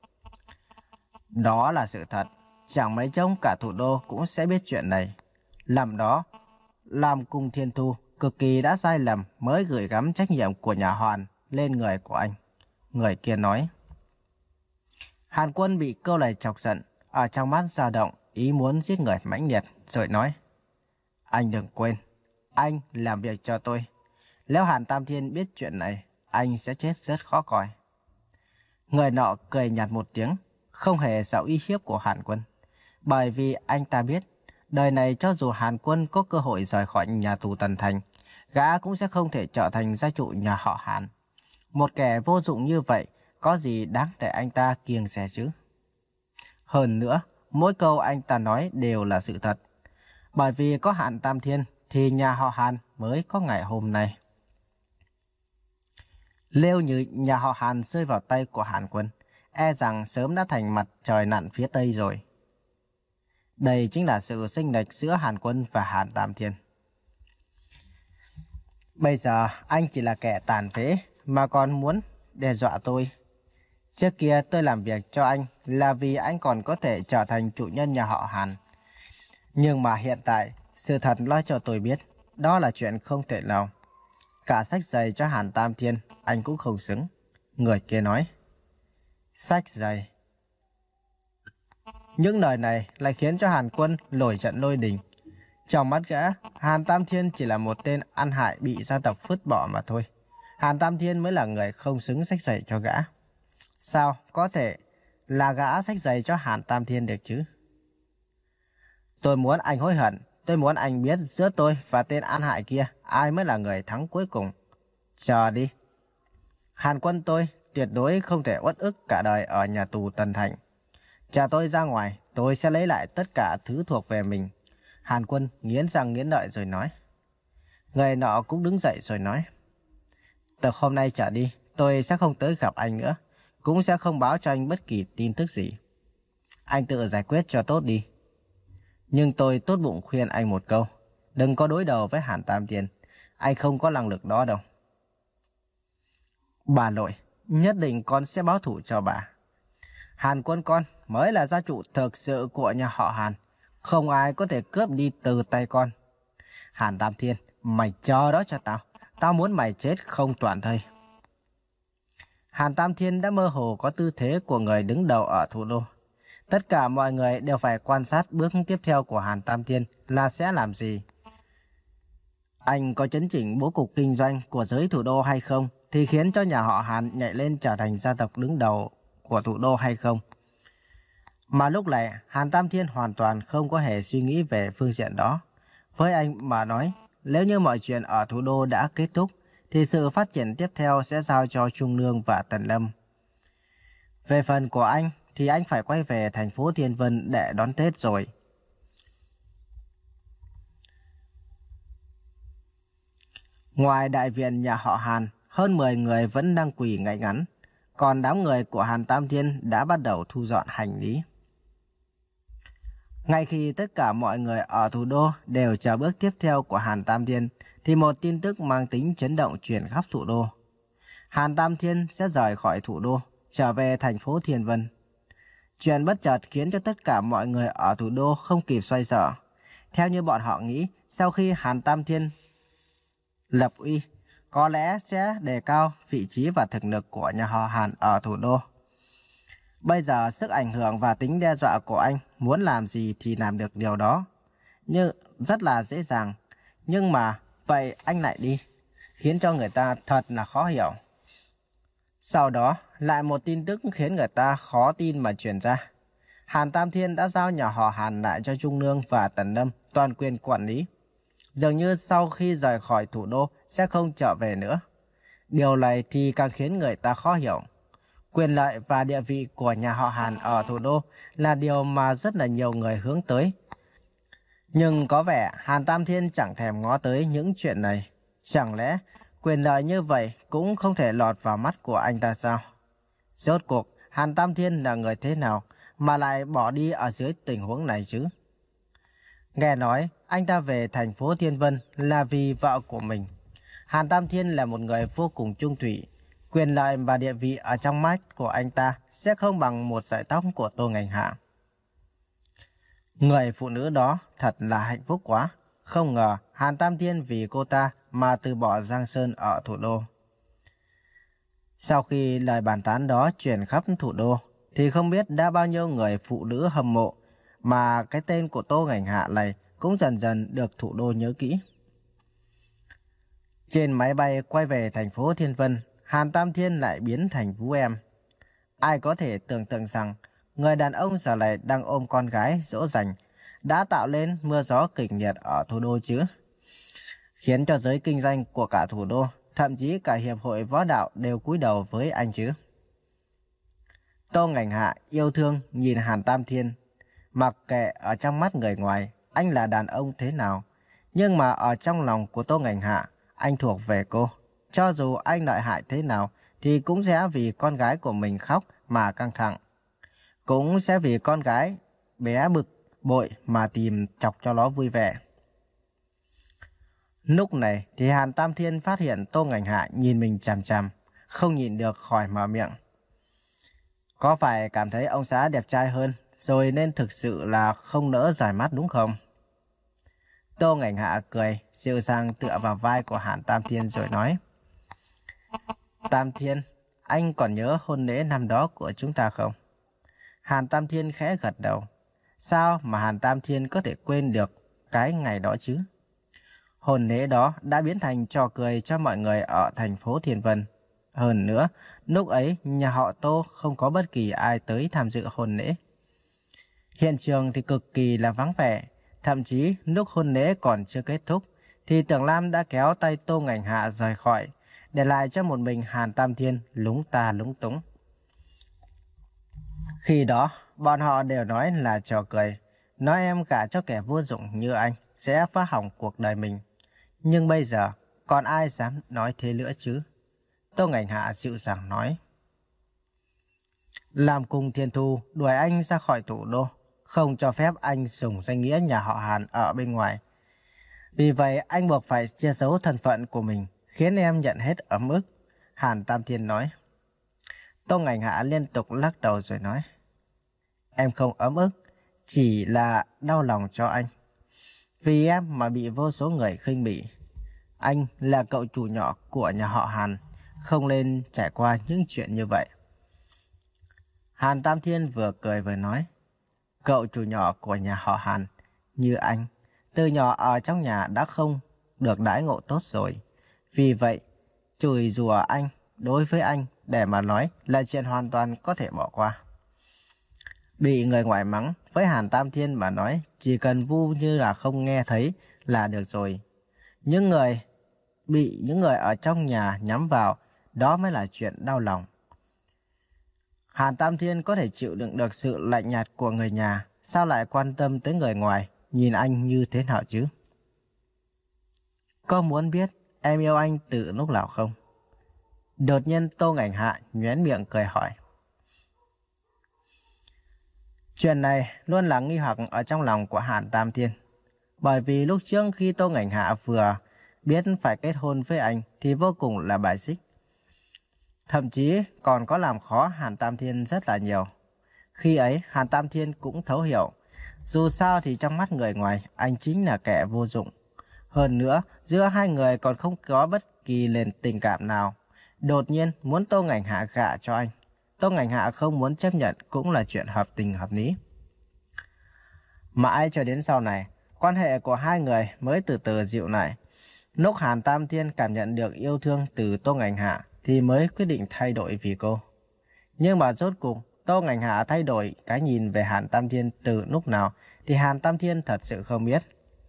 Đó là sự thật. Chẳng mấy chốc cả thủ đô cũng sẽ biết chuyện này. Làm đó, Lam Cung Thiên Thu cực kỳ đã sai lầm mới gửi gắm trách nhiệm của nhà Hoàn lên người của anh. Người kia nói. Hàn Quân bị câu này chọc giận, ở trong mắt dao động ý muốn giết người mãnh liệt, rồi nói. Anh đừng quên, anh làm việc cho tôi. Nếu Hàn Tam Thiên biết chuyện này, anh sẽ chết rất khó coi. Người nọ cười nhạt một tiếng, không hề sợ uy hiếp của Hàn Quân. Bởi vì anh ta biết, đời này cho dù Hàn Quân có cơ hội rời khỏi nhà tù Tần Thành, gã cũng sẽ không thể trở thành gia chủ nhà họ Hàn. Một kẻ vô dụng như vậy, có gì đáng để anh ta kiêng dè chứ? Hơn nữa, mỗi câu anh ta nói đều là sự thật. Bởi vì có Hàn Tam Thiên thì nhà họ Hàn mới có ngày hôm nay. Nếu như nhà họ Hàn rơi vào tay của Hàn Quân, e rằng sớm đã thành mặt trời nặn phía Tây rồi. Đây chính là sự chênh lệch giữa Hàn Quân và Hàn Tam Thiên. Bây giờ anh chỉ là kẻ tàn phế mà còn muốn đe dọa tôi. Trước kia tôi làm việc cho anh là vì anh còn có thể trở thành chủ nhân nhà họ Hàn. Nhưng mà hiện tại, sự thật nói cho tôi biết, đó là chuyện không thể nào. Cả sách giày cho Hàn Tam Thiên, anh cũng không xứng. Người kia nói. Sách giày. Những lời này lại khiến cho Hàn Quân nổi trận lôi đình. Trong mắt gã, Hàn Tam Thiên chỉ là một tên ăn hại bị gia tộc vứt bỏ mà thôi. Hàn Tam Thiên mới là người không xứng sách giày cho gã. Sao có thể là gã sách giày cho Hàn Tam Thiên được chứ? Tôi muốn anh hối hận. Tôi muốn anh biết giữa tôi và tên ăn hại kia ai mới là người thắng cuối cùng. Chờ đi. Hàn Quân tôi tuyệt đối không thể uất ức cả đời ở nhà tù Tần Thành. Chờ tôi ra ngoài, tôi sẽ lấy lại tất cả thứ thuộc về mình. Hàn Quân nghiến răng nghiến lợi rồi nói. Người nọ cũng đứng dậy rồi nói. Từ hôm nay trở đi, tôi sẽ không tới gặp anh nữa. Cũng sẽ không báo cho anh bất kỳ tin tức gì. Anh tự giải quyết cho tốt đi. Nhưng tôi tốt bụng khuyên anh một câu. Đừng có đối đầu với Hàn Tam Thiên. Anh không có năng lực đó đâu. Bà nội, nhất định con sẽ báo thủ cho bà. Hàn Quân con mới là gia chủ thực sự của nhà họ Hàn. Không ai có thể cướp đi từ tay con. Hàn Tam Thiên, mày chờ đó cho tao. Tao muốn mày chết không toàn thây. Hàn Tam Thiên đã mơ hồ có tư thế của người đứng đầu ở thủ đô. Tất cả mọi người đều phải quan sát bước tiếp theo của Hàn Tam Thiên là sẽ làm gì. Anh có chấn chỉnh bố cục kinh doanh của giới thủ đô hay không thì khiến cho nhà họ Hàn nhảy lên trở thành gia tộc đứng đầu của thủ đô hay không. Mà lúc này Hàn Tam Thiên hoàn toàn không có hề suy nghĩ về phương diện đó. Với anh mà nói, nếu như mọi chuyện ở thủ đô đã kết thúc thì sự phát triển tiếp theo sẽ giao cho Trung Nương và Tần Lâm. Về phần của anh thì anh phải quay về thành phố Thiên Vân để đón Tết rồi. Ngoài đại viện nhà họ Hàn, hơn mười người vẫn đang quỳ ngay ngắn. Còn đám người của Hàn Tam Thiên đã bắt đầu thu dọn hành lý. Ngay khi tất cả mọi người ở thủ đô đều chờ bước tiếp theo của Hàn Tam Thiên, thì một tin tức mang tính chấn động truyền khắp thủ đô. Hàn Tam Thiên sẽ rời khỏi thủ đô, trở về thành phố Thiên Vân. Chuyện bất chợt khiến cho tất cả mọi người ở thủ đô không kịp xoay sở. Theo như bọn họ nghĩ, sau khi Hàn Tam Thiên lập uy, có lẽ sẽ đề cao vị trí và thực lực của nhà họ Hàn ở thủ đô. Bây giờ sức ảnh hưởng và tính đe dọa của anh muốn làm gì thì làm được điều đó. Nhưng rất là dễ dàng. Nhưng mà vậy anh lại đi, khiến cho người ta thật là khó hiểu. Sau đó lại một tin tức khiến người ta khó tin mà truyền ra. Hàn Tam Thiên đã giao nhà họ Hàn lại cho Trung Nương và Tần Lâm toàn quyền quản lý. Dường như sau khi rời khỏi thủ đô sẽ không trở về nữa. Điều này thì càng khiến người ta khó hiểu. Quyền lợi và địa vị của nhà họ Hàn ở thủ đô là điều mà rất là nhiều người hướng tới. Nhưng có vẻ Hàn Tam Thiên chẳng thèm ngó tới những chuyện này. Chẳng lẽ quyền lợi như vậy cũng không thể lọt vào mắt của anh ta sao? Rốt cuộc Hàn Tam Thiên là người thế nào mà lại bỏ đi ở dưới tình huống này chứ? Nghe nói anh ta về thành phố Thiên Vân là vì vợ của mình. Hàn Tam Thiên là một người vô cùng trung thủy. Quyền lợi và địa vị ở trong mắt của anh ta sẽ không bằng một sợi tóc của Tô Ngành Hạ. Người phụ nữ đó thật là hạnh phúc quá. Không ngờ Hàn Tam Thiên vì cô ta mà từ bỏ Giang Sơn ở thủ đô. Sau khi lời bàn tán đó truyền khắp thủ đô, thì không biết đã bao nhiêu người phụ nữ hâm mộ, mà cái tên của Tô Ngành Hạ này cũng dần dần được thủ đô nhớ kỹ. Trên máy bay quay về thành phố Thiên Vân, Hàn Tam Thiên lại biến thành Vũ Em. Ai có thể tưởng tượng rằng người đàn ông giờ này đang ôm con gái dỗ dành, đã tạo lên mưa gió kịch liệt ở thủ đô chứ. Khiến cho giới kinh doanh của cả thủ đô, thậm chí cả hiệp hội võ đạo đều cúi đầu với anh chứ. Tô Ngành Hạ yêu thương nhìn Hàn Tam Thiên. Mặc kệ ở trong mắt người ngoài, anh là đàn ông thế nào, nhưng mà ở trong lòng của Tô Ngành Hạ, anh thuộc về cô. Cho dù anh lợi hại thế nào, thì cũng sẽ vì con gái của mình khóc mà căng thẳng. Cũng sẽ vì con gái bé bực bội mà tìm chọc cho nó vui vẻ. Lúc này thì Hàn Tam Thiên phát hiện Tô Ngành Hạ nhìn mình chằm chằm, không nhìn được khỏi mở miệng. Có phải cảm thấy ông xã đẹp trai hơn, rồi nên thực sự là không nỡ rời mắt đúng không? Tô Ngành Hạ cười, dịu dàng tựa vào vai của Hàn Tam Thiên rồi nói. Tam Thiên, anh còn nhớ hôn lễ năm đó của chúng ta không? Hàn Tam Thiên khẽ gật đầu. Sao mà Hàn Tam Thiên có thể quên được cái ngày đó chứ? Hôn lễ đó đã biến thành trò cười cho mọi người ở thành phố Thiên Vân. Hơn nữa, lúc ấy nhà họ Tô không có bất kỳ ai tới tham dự hôn lễ. Hiện trường thì cực kỳ là vắng vẻ. Thậm chí lúc hôn lễ còn chưa kết thúc, thì Tưởng Lam đã kéo tay Tô Ngành Hạ rời khỏi, để lại cho một mình Hàn Tam Thiên lúng ta lúng túng. Khi đó, bọn họ đều nói là trò cười, nói em gả cho kẻ vô dụng như anh sẽ phá hỏng cuộc đời mình. Nhưng bây giờ, còn ai dám nói thế nữa chứ? Tô Ngành Hạ dịu dàng nói. Làm cùng Thiên Thu đuổi anh ra khỏi thủ đô, không cho phép anh dùng danh nghĩa nhà họ Hàn ở bên ngoài. Vì vậy anh buộc phải che giấu thân phận của mình, khiến em nhận hết ấm ức. Hàn Tam Thiên nói. Tô Ngành Hạ liên tục lắc đầu rồi nói. Em không ấm ức, chỉ là đau lòng cho anh. Vì em mà bị vô số người khinh bỉ. Anh là cậu chủ nhỏ của nhà họ Hàn, không nên trải qua những chuyện như vậy. Hàn Tam Thiên vừa cười vừa nói. Cậu chủ nhỏ của nhà họ Hàn, như anh, từ nhỏ ở trong nhà đã không được đãi ngộ tốt rồi. Vì vậy, chửi rủa anh, đối với anh, để mà nói là chuyện hoàn toàn có thể bỏ qua. Bị người ngoài mắng, với Hàn Tam Thiên mà nói, chỉ cần vu như là không nghe thấy là được rồi. Những người bị những người ở trong nhà nhắm vào, đó mới là chuyện đau lòng. Hàn Tam Thiên có thể chịu đựng được sự lạnh nhạt của người nhà, sao lại quan tâm tới người ngoài, nhìn anh như thế nào chứ? Có muốn biết em yêu anh từ lúc nào không? Đột nhiên Tô Ngành Hạ nhoẻn miệng cười hỏi. Chuyện này luôn là nghi hoặc ở trong lòng của Hàn Tam Thiên. Bởi vì lúc trước khi Tô Ngành Hạ vừa biết phải kết hôn với anh thì vô cùng là bài xích. Thậm chí còn có làm khó Hàn Tam Thiên rất là nhiều. Khi ấy Hàn Tam Thiên cũng thấu hiểu. Dù sao thì trong mắt người ngoài anh chính là kẻ vô dụng. Hơn nữa giữa hai người còn không có bất kỳ nền tình cảm nào. Đột nhiên muốn Tô Ngành Hạ gả cho anh. Tô Ngành Hạ không muốn chấp nhận cũng là chuyện hợp tình hợp lý. Mãi cho đến sau này, quan hệ của hai người mới từ từ dịu lại. Lúc Hàn Tam Thiên cảm nhận được yêu thương từ Tô Ngành Hạ thì mới quyết định thay đổi vì cô. Nhưng mà rốt cuộc Tô Ngành Hạ thay đổi cái nhìn về Hàn Tam Thiên từ lúc nào thì Hàn Tam Thiên thật sự không biết.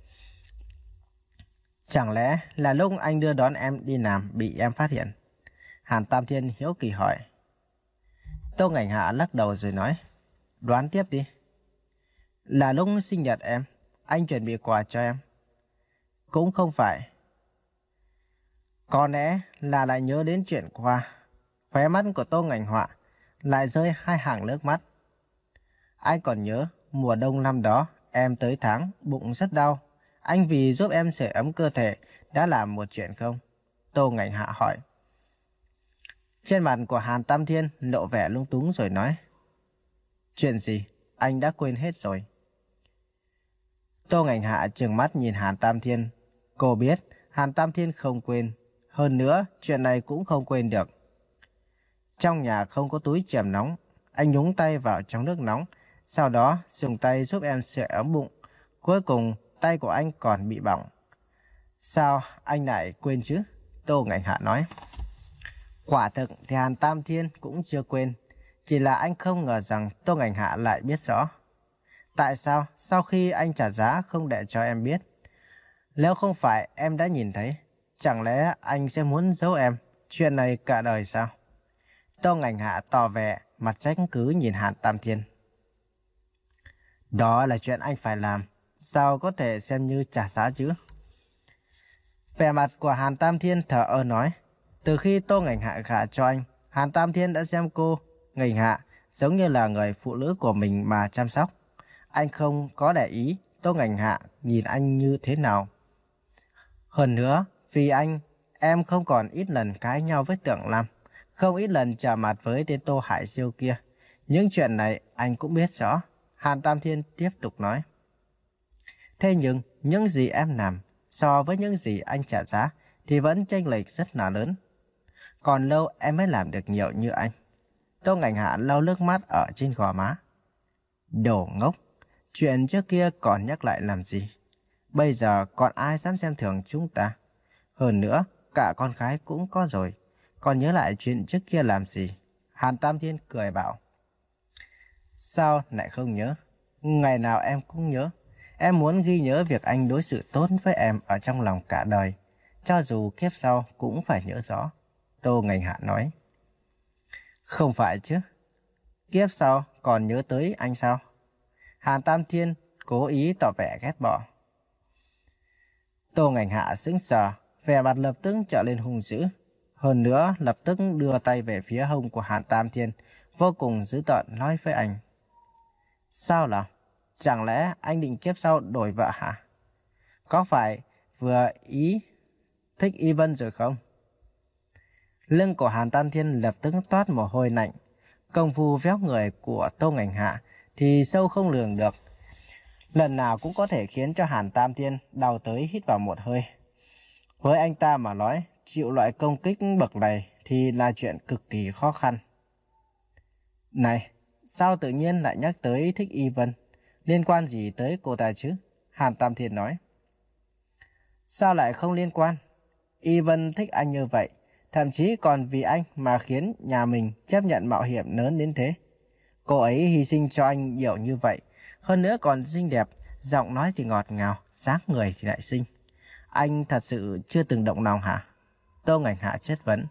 Chẳng lẽ là lúc anh đưa đón em đi làm bị em phát hiện? Hàn Tam Thiên hiếu kỳ hỏi. Tô Ngành Hạ lắc đầu rồi nói. Đoán tiếp đi. Là lúc sinh nhật em, anh chuẩn bị quà cho em. Cũng không phải. Có lẽ là lại nhớ đến chuyện qua. Khóe mắt của Tô Ngành Hạ lại rơi hai hàng nước mắt. Anh còn nhớ mùa đông năm đó em tới tháng bụng rất đau. Anh vì giúp em sưởi ấm cơ thể đã làm một chuyện không? Tô Ngành Hạ hỏi. Trên mặt của Hàn Tam Thiên lộ vẻ lung túng rồi nói. Chuyện gì? Anh đã quên hết rồi. Tô Ngành Hạ trừng mắt nhìn Hàn Tam Thiên. Cô biết Hàn Tam Thiên không quên. Hơn nữa chuyện này cũng không quên được. Trong nhà không có túi chườm nóng. Anh nhúng tay vào trong nước nóng. Sau đó dùng tay giúp em sưởi ấm bụng. Cuối cùng tay của anh còn bị bỏng. Sao anh lại quên chứ? Tô Ngành Hạ nói. Quả thực thì Hàn Tam Thiên cũng chưa quên. Chỉ là anh không ngờ rằng Tô Ngành Hạ lại biết rõ. Tại sao sau khi anh trả giá không để cho em biết? Nếu không phải em đã nhìn thấy, chẳng lẽ anh sẽ muốn giấu em chuyện này cả đời sao? Tô Ngành Hạ tỏ vẻ mặt trách cứ nhìn Hàn Tam Thiên. Đó là chuyện anh phải làm, sao có thể xem như trả giá chứ? Vẻ mặt của Hàn Tam Thiên thở ơ nói, từ khi Tô Ngành Hạ gả cho anh, Hàn Tam Thiên đã xem cô, Ngành Hạ, giống như là người phụ nữ của mình mà chăm sóc. Anh không có để ý Tô Ngành Hạ nhìn anh như thế nào. Hơn nữa, vì anh, em không còn ít lần cãi nhau với Tưởng Lam, không ít lần chạm mặt với tên Tô Hải Siêu kia. Những chuyện này anh cũng biết rõ. Hàn Tam Thiên tiếp tục nói. Thế nhưng, những gì em làm so với những gì anh trả giá thì vẫn chênh lệch rất là lớn. Còn lâu em mới làm được nhiều như anh. Tô Ngành Hạ lau nước mắt ở trên gò má. Đồ ngốc, chuyện trước kia còn nhắc lại làm gì? Bây giờ còn ai dám xem thường chúng ta? Hơn nữa, cả con gái cũng có rồi. Còn nhớ lại chuyện trước kia làm gì? Hàn Tam Thiên cười bảo. Sao lại không nhớ? Ngày nào em cũng nhớ. Em muốn ghi nhớ việc anh đối xử tốt với em ở trong lòng cả đời. Cho dù kiếp sau cũng phải nhớ rõ. Tô Ngành Hạ nói. Không phải chứ. Kiếp sau còn nhớ tới anh sao? Hàn Tam Thiên cố ý tỏ vẻ ghét bỏ. Tô Ngành Hạ sững sờ, vẻ mặt lập tức trở lên hung dữ. Hơn nữa lập tức đưa tay về phía hông của Hàn Tam Thiên, vô cùng dữ tợn nói với anh. Sao nào? Chẳng lẽ anh định kiếp sau đổi vợ hả? Có phải vừa ý thích Y Vân rồi không? Lưng của Hàn Tam Thiên lập tức toát mồ hôi lạnh. Công phu véo người của Tô Ngành Hạ thì sâu không lường được. Lần nào cũng có thể khiến cho Hàn Tam Thiên đau tới hít vào một hơi. Với anh ta mà nói, chịu loại công kích bậc này thì là chuyện cực kỳ khó khăn. Này, sao tự nhiên lại nhắc tới thích Y Vân? Liên quan gì tới cô ta chứ? Hàn Tam Thiên nói. Sao lại không liên quan? Y Vân thích anh như vậy, thậm chí còn vì anh mà khiến nhà mình chấp nhận mạo hiểm lớn đến thế. Cô ấy hy sinh cho anh nhiều như vậy, hơn nữa còn xinh đẹp, giọng nói thì ngọt ngào, dáng người thì lại xinh. Anh thật sự chưa từng động lòng hả? Tô Ngành Hạ chất vấn.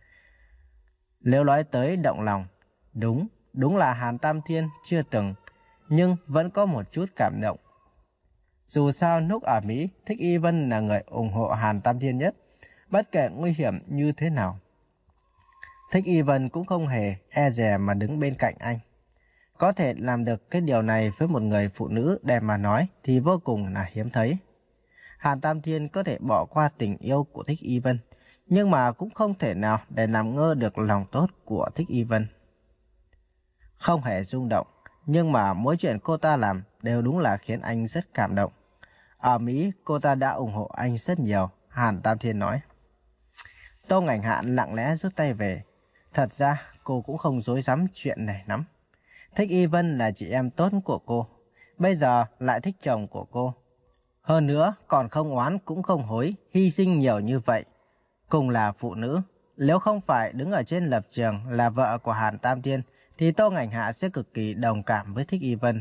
Nếu nói tới động lòng, đúng, đúng là Hàn Tam Thiên chưa từng, nhưng vẫn có một chút cảm động. Dù sao lúc ở Mỹ, Thích Y Vân là người ủng hộ Hàn Tam Thiên nhất, bất kể nguy hiểm như thế nào. Thích Y Vân cũng không hề e dè mà đứng bên cạnh anh. Có thể làm được cái điều này với một người phụ nữ đẹp mà nói thì vô cùng là hiếm thấy. Hàn Tam Thiên có thể bỏ qua tình yêu của Thích Y Vân, nhưng mà cũng không thể nào để làm ngơ được lòng tốt của Thích Y Vân. Không hề rung động, nhưng mà mỗi chuyện cô ta làm đều đúng là khiến anh rất cảm động. Ở Mỹ, cô ta đã ủng hộ anh rất nhiều, Hàn Tam Thiên nói. Tô Ngành Hạ lặng lẽ rút tay về. Thật ra, cô cũng không dối dám chuyện này lắm. Thích Y Vân là chị em tốt của cô, bây giờ lại thích chồng của cô. Hơn nữa, còn không oán cũng không hối, hy sinh nhiều như vậy. Cùng là phụ nữ, nếu không phải đứng ở trên lập trường là vợ của Hàn Tam Thiên, thì Tô Ngành Hạ sẽ cực kỳ đồng cảm với Thích Y Vân.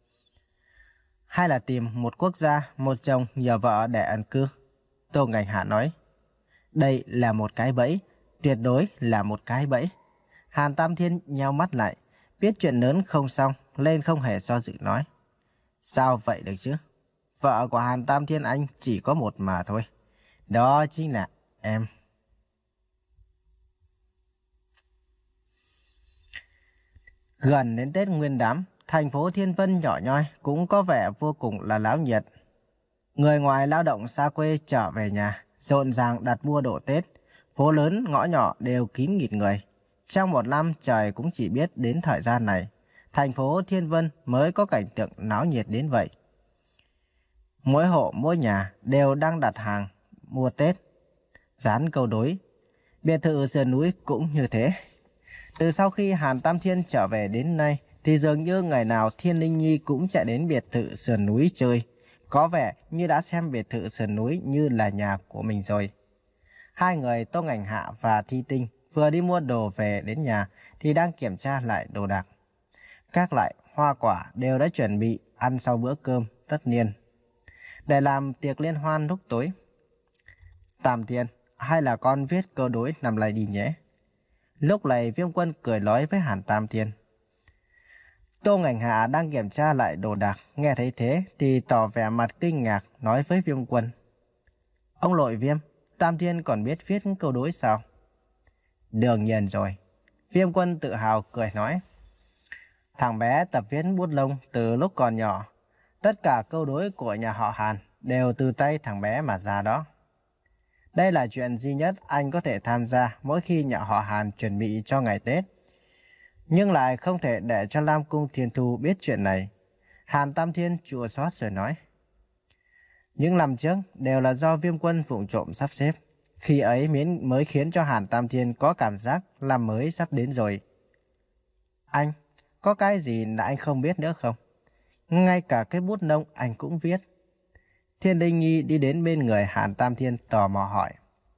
Hay là tìm một quốc gia, một chồng nhiều vợ để ẩn cư? Tô Ngành Hạ nói. Đây là một cái bẫy, tuyệt đối là một cái bẫy. Hàn Tam Thiên nheo mắt lại, biết chuyện lớn không xong, lên không hề do dự nói. Sao vậy được chứ? Vợ của Hàn Tam Thiên anh chỉ có một mà thôi. Đó chính là em. Gần đến Tết Nguyên Đán, thành phố Thiên Vân nhỏ nhoi cũng có vẻ vô cùng là náo nhiệt. Người ngoài lao động xa quê trở về nhà, rộn ràng đặt mua đồ Tết. Phố lớn, ngõ nhỏ đều kín nghịt người. Trong một năm trời cũng chỉ biết đến thời gian này, thành phố Thiên Vân mới có cảnh tượng náo nhiệt đến vậy. Mỗi hộ, mỗi nhà đều đang đặt hàng mua Tết, dán câu đối. Biệt thự sườn núi cũng như thế. Từ sau khi Hàn Tam Thiên trở về đến nay, thì dường như ngày nào Thiên Linh Nhi cũng chạy đến biệt thự sườn núi chơi. Có vẻ như đã xem biệt thự sườn núi như là nhà của mình rồi. Hai người Tô Ngành Hạ và Thi Tinh vừa đi mua đồ về đến nhà thì đang kiểm tra lại đồ đạc. Các loại hoa quả đều đã chuẩn bị ăn sau bữa cơm tất niên để làm tiệc liên hoan lúc tối. Tam Thiên, hay là con viết câu đối nằm lại đi nhé. Lúc này Viêm Quân cười nói với Hàn Tam Thiên. Tô Ngành Hạ đang kiểm tra lại đồ đạc, nghe thấy thế thì tỏ vẻ mặt kinh ngạc nói với Viêm Quân. Ông nội Viêm, Tam Thiên còn biết viết câu đối sao? Đương nhiên rồi. Viêm Quân tự hào cười nói. Thằng bé tập viết bút lông từ lúc còn nhỏ. Tất cả câu đối của nhà họ Hàn đều từ tay thằng bé mà ra đó. Đây là chuyện duy nhất anh có thể tham gia mỗi khi nhà họ Hàn chuẩn bị cho ngày Tết. Nhưng lại không thể để cho Lam Cung Thiên Thu biết chuyện này. Hàn Tam Thiên chua xót rồi nói. Những năm trước đều là do Viêm Quân vụng trộm sắp xếp. Khi ấy miễn mới khiến cho Hàn Tam Thiên có cảm giác năm mới sắp đến rồi. Anh, có cái gì là anh không biết nữa không? Ngay cả cái bút nông anh cũng viết. Thiên Linh Nhi đi đến bên người Hàn Tam Thiên tò mò hỏi.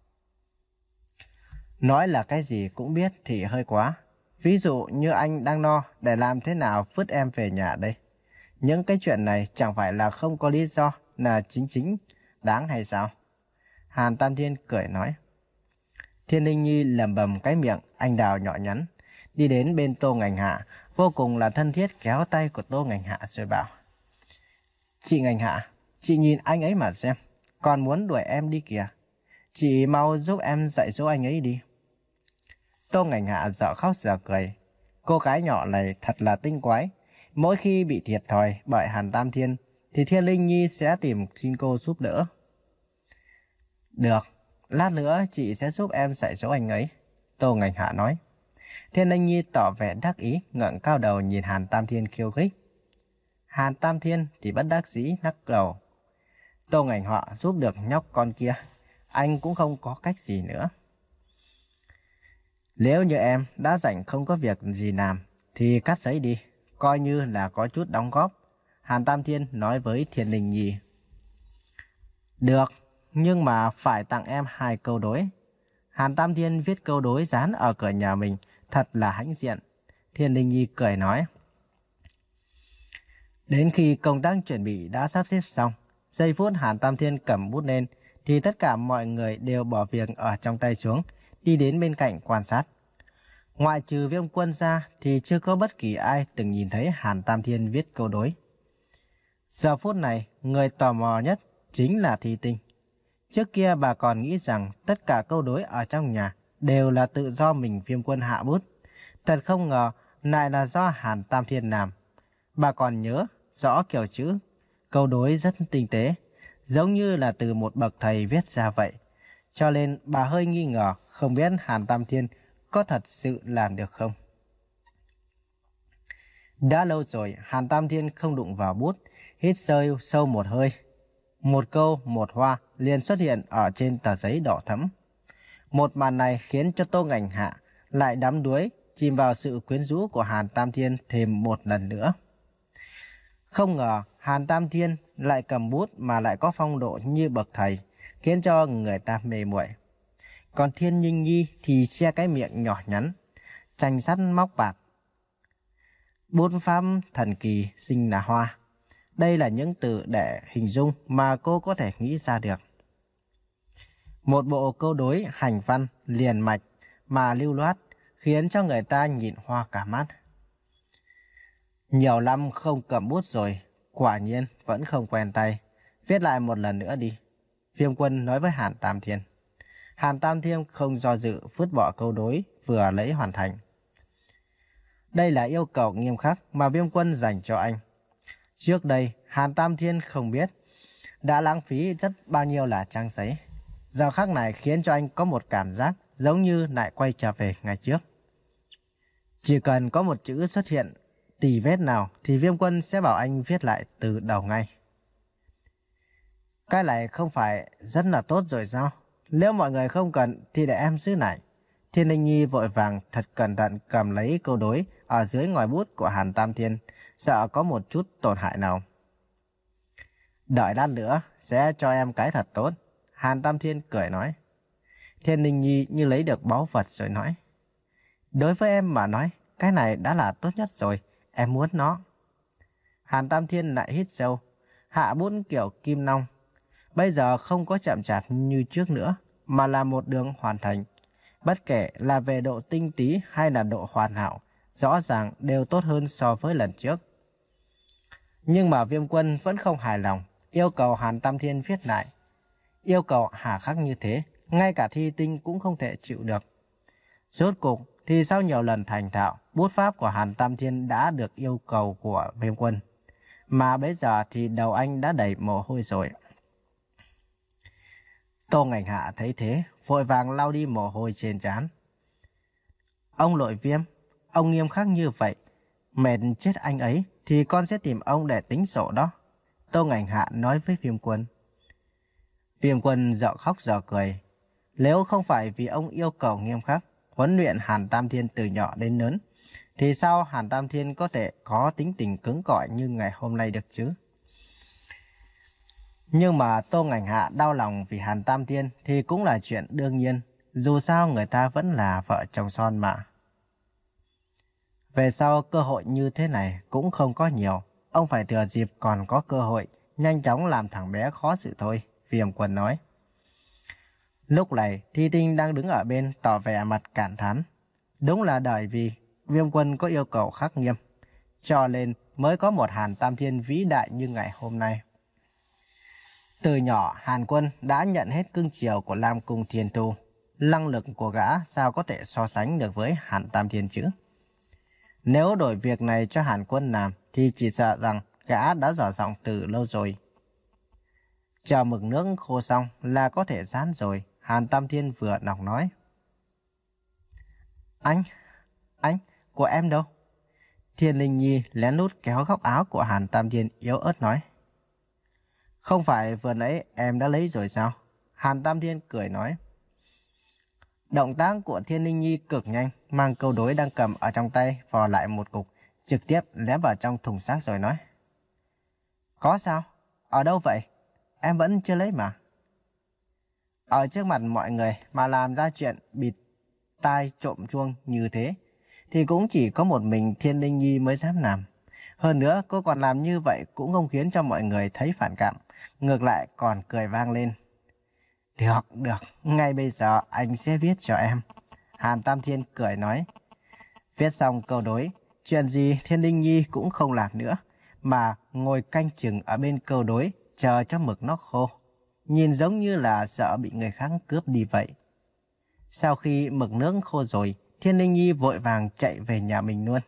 Nói là cái gì cũng biết thì hơi quá. Ví dụ như anh đang no, để làm thế nào vứt em về nhà đây? Những cái chuyện này chẳng phải là không có lý do là chính chính đáng hay sao? Hàn Tam Thiên cười nói. Thiên Linh Nhi lẩm bẩm cái miệng anh đào nhỏ nhắn, đi đến bên Tô Ngành Hạ, vô cùng là thân thiết kéo tay của Tô Ngành Hạ rồi bảo. Chị Ngành Hạ, chị nhìn anh ấy mà xem, còn muốn đuổi em đi kìa. Chị mau giúp em dạy dỗ anh ấy đi. Tô Ngành Hạ dở khóc dở cười. Cô gái nhỏ này thật là tinh quái. Mỗi khi bị thiệt thòi bởi Hàn Tam Thiên thì Thiên Linh Nhi sẽ tìm xin cô giúp đỡ. Được, lát nữa chị sẽ giúp em dạy dỗ anh ấy, Tô Ngành Hạ nói. Thiên Linh Nhi tỏ vẻ đắc ý, ngẩng cao đầu nhìn Hàn Tam Thiên khiêu khích. Hàn Tam Thiên thì bất đắc dĩ lắc đầu. Tô Ngành Hạ giúp được nhóc con kia, anh cũng không có cách gì nữa. Nếu như em đã rảnh không có việc gì làm thì cắt giấy đi, coi như là có chút đóng góp, Hàn Tam Thiên nói với Thiên Linh Nhi. Được, nhưng mà phải tặng em hai câu đối. Hàn Tam Thiên viết câu đối dán ở cửa nhà mình, thật là hãnh diện. Thiên Linh Nhi cười nói. Đến khi công tác chuẩn bị đã sắp xếp xong, giây phút Hàn Tam Thiên cầm bút lên, thì tất cả mọi người đều bỏ việc ở trong tay xuống, đi đến bên cạnh quan sát. Ngoại trừ Viêm Quân ra thì chưa có bất kỳ ai từng nhìn thấy Hàn Tam Thiên viết câu đối. Giờ phút này, người tò mò nhất chính là Thi Tinh. Trước kia bà còn nghĩ rằng tất cả câu đối ở trong nhà đều là tự do mình Viêm Quân hạ bút. Thật không ngờ lại là do Hàn Tam Thiên làm. Bà còn nhớ rõ kiểu chữ, câu đối rất tinh tế, giống như là từ một bậc thầy viết ra vậy. Cho nên bà hơi nghi ngờ không biết Hàn Tam Thiên có thật sự làm được không. Đã lâu rồi Hàn Tam Thiên không đụng vào bút, hít sâu sâu một hơi. Một câu một hoa liền xuất hiện ở trên tờ giấy đỏ thẫm. Một màn này khiến cho Tô Ngành Hạ lại đắm đuối, chìm vào sự quyến rũ của Hàn Tam Thiên thêm một lần nữa. Không ngờ Hàn Tam Thiên lại cầm bút mà lại có phong độ như bậc thầy, khiến cho người ta mê muội. Còn Thiên Linh Nhi thì che cái miệng nhỏ nhắn, tranh sắt móc bạc. Bút pháp thần kỳ sinh là hoa. Đây là những từ để hình dung mà cô có thể nghĩ ra được. Một bộ câu đối hành văn liền mạch mà lưu loát, khiến cho người ta nhìn hoa cả mắt. Nhiều năm không cầm bút rồi, quả nhiên vẫn không quen tay. Viết lại một lần nữa đi, Viêm Quân nói với Hàn Tam Thiên. Hàn Tam Thiên không do dự vứt bỏ câu đối vừa lấy hoàn thành. Đây là yêu cầu nghiêm khắc mà Viêm Quân dành cho anh. Trước đây Hàn Tam Thiên không biết đã lãng phí rất bao nhiêu là trang giấy. Giờ khắc này khiến cho anh có một cảm giác giống như lại quay trở về ngày trước. Chỉ cần có một chữ xuất hiện tì vết nào thì Viêm Quân sẽ bảo anh viết lại từ đầu ngay. Cái này không phải rất là tốt rồi sao? Nếu mọi người không cần thì để em giữ lại. Thiên Linh Nhi vội vàng thật cẩn thận cầm lấy câu đối ở dưới ngòi bút của Hàn Tam Thiên, sợ có một chút tổn hại nào. Đợi lát nữa sẽ cho em cái thật tốt, Hàn Tam Thiên cười nói. Thiên Linh Nhi như lấy được báu vật rồi nói. Đối với em mà nói, cái này đã là tốt nhất rồi, em muốn nó. Hàn Tam Thiên lại hít sâu, hạ bút kiểu kim long. Bây giờ không có chậm chạp như trước nữa, mà là một đường hoàn thành. Bất kể là về độ tinh tế hay là độ hoàn hảo, rõ ràng đều tốt hơn so với lần trước. Nhưng mà Viêm Quân vẫn không hài lòng, yêu cầu Hàn Tam Thiên viết lại. Yêu cầu hà khắc như thế, ngay cả Thi Tinh cũng không thể chịu được. Rốt cục thì sau nhiều lần thành thạo, bút pháp của Hàn Tam Thiên đã được yêu cầu của Viêm Quân. Mà bây giờ thì đầu anh đã đầy mồ hôi rồi. Tô Ngành Hạ thấy thế, vội vàng lau đi mồ hôi trên trán. Ông Lội Viêm, ông nghiêm khắc như vậy, mệt chết anh ấy thì con sẽ tìm ông để tính sổ đó. Tô Ngành Hạ nói với Viêm Quân. Viêm Quân dở khóc dở cười. Nếu không phải vì ông yêu cầu nghiêm khắc, huấn luyện Hàn Tam Thiên từ nhỏ đến lớn, thì sao Hàn Tam Thiên có thể có tính tình cứng cỏi như ngày hôm nay được chứ? Nhưng mà Tô Ngành Hạ đau lòng vì Hàn Tam Thiên thì cũng là chuyện đương nhiên, dù sao người ta vẫn là vợ chồng son mà. Về sau cơ hội như thế này cũng không có nhiều, ông phải thừa dịp còn có cơ hội, nhanh chóng làm thằng bé khó xử thôi, Viêm Quân nói. Lúc này Thi Tinh đang đứng ở bên tỏ vẻ mặt cản thán. Đúng là bởi vì Viêm Quân có yêu cầu khắc nghiêm, cho nên mới có một Hàn Tam Thiên vĩ đại như ngày hôm nay. Từ nhỏ Hàn Quân đã nhận hết cưng chiều của Lam Cung Thiên Tu. Năng lực của gã sao có thể so sánh được với Hàn Tam Thiên chứ? Nếu đổi việc này cho Hàn Quân làm thì chỉ sợ rằng gã đã dở giọng từ lâu rồi. Chờ mực nước khô xong là có thể rán rồi, Hàn Tam Thiên vừa đọc nói. Anh, anh, của em đâu? Thiên Linh Nhi lén lút kéo góc áo của Hàn Tam Thiên yếu ớt nói. Không phải vừa nãy em đã lấy rồi sao? Hàn Tam Thiên cười nói. Động tác của Thiên Linh Nhi cực nhanh, mang câu đối đang cầm ở trong tay vò lại một cục, trực tiếp ném vào trong thùng xác rồi nói. Có sao? Ở đâu vậy? Em vẫn chưa lấy mà. Ở trước mặt mọi người mà làm ra chuyện bịt tai trộm chuông như thế, thì cũng chỉ có một mình Thiên Linh Nhi mới dám làm. Hơn nữa cô còn làm như vậy cũng không khiến cho mọi người thấy phản cảm, ngược lại còn cười vang lên. Được, được, ngay bây giờ anh sẽ viết cho em. Hàn Tam Thiên cười nói. Viết xong câu đối, chuyện gì Thiên Linh Nhi cũng không làm nữa, mà ngồi canh chừng ở bên câu đối, chờ cho mực nó khô. Nhìn giống như là sợ bị người khác cướp đi vậy. Sau khi mực nước khô rồi, Thiên Linh Nhi vội vàng chạy về nhà mình luôn.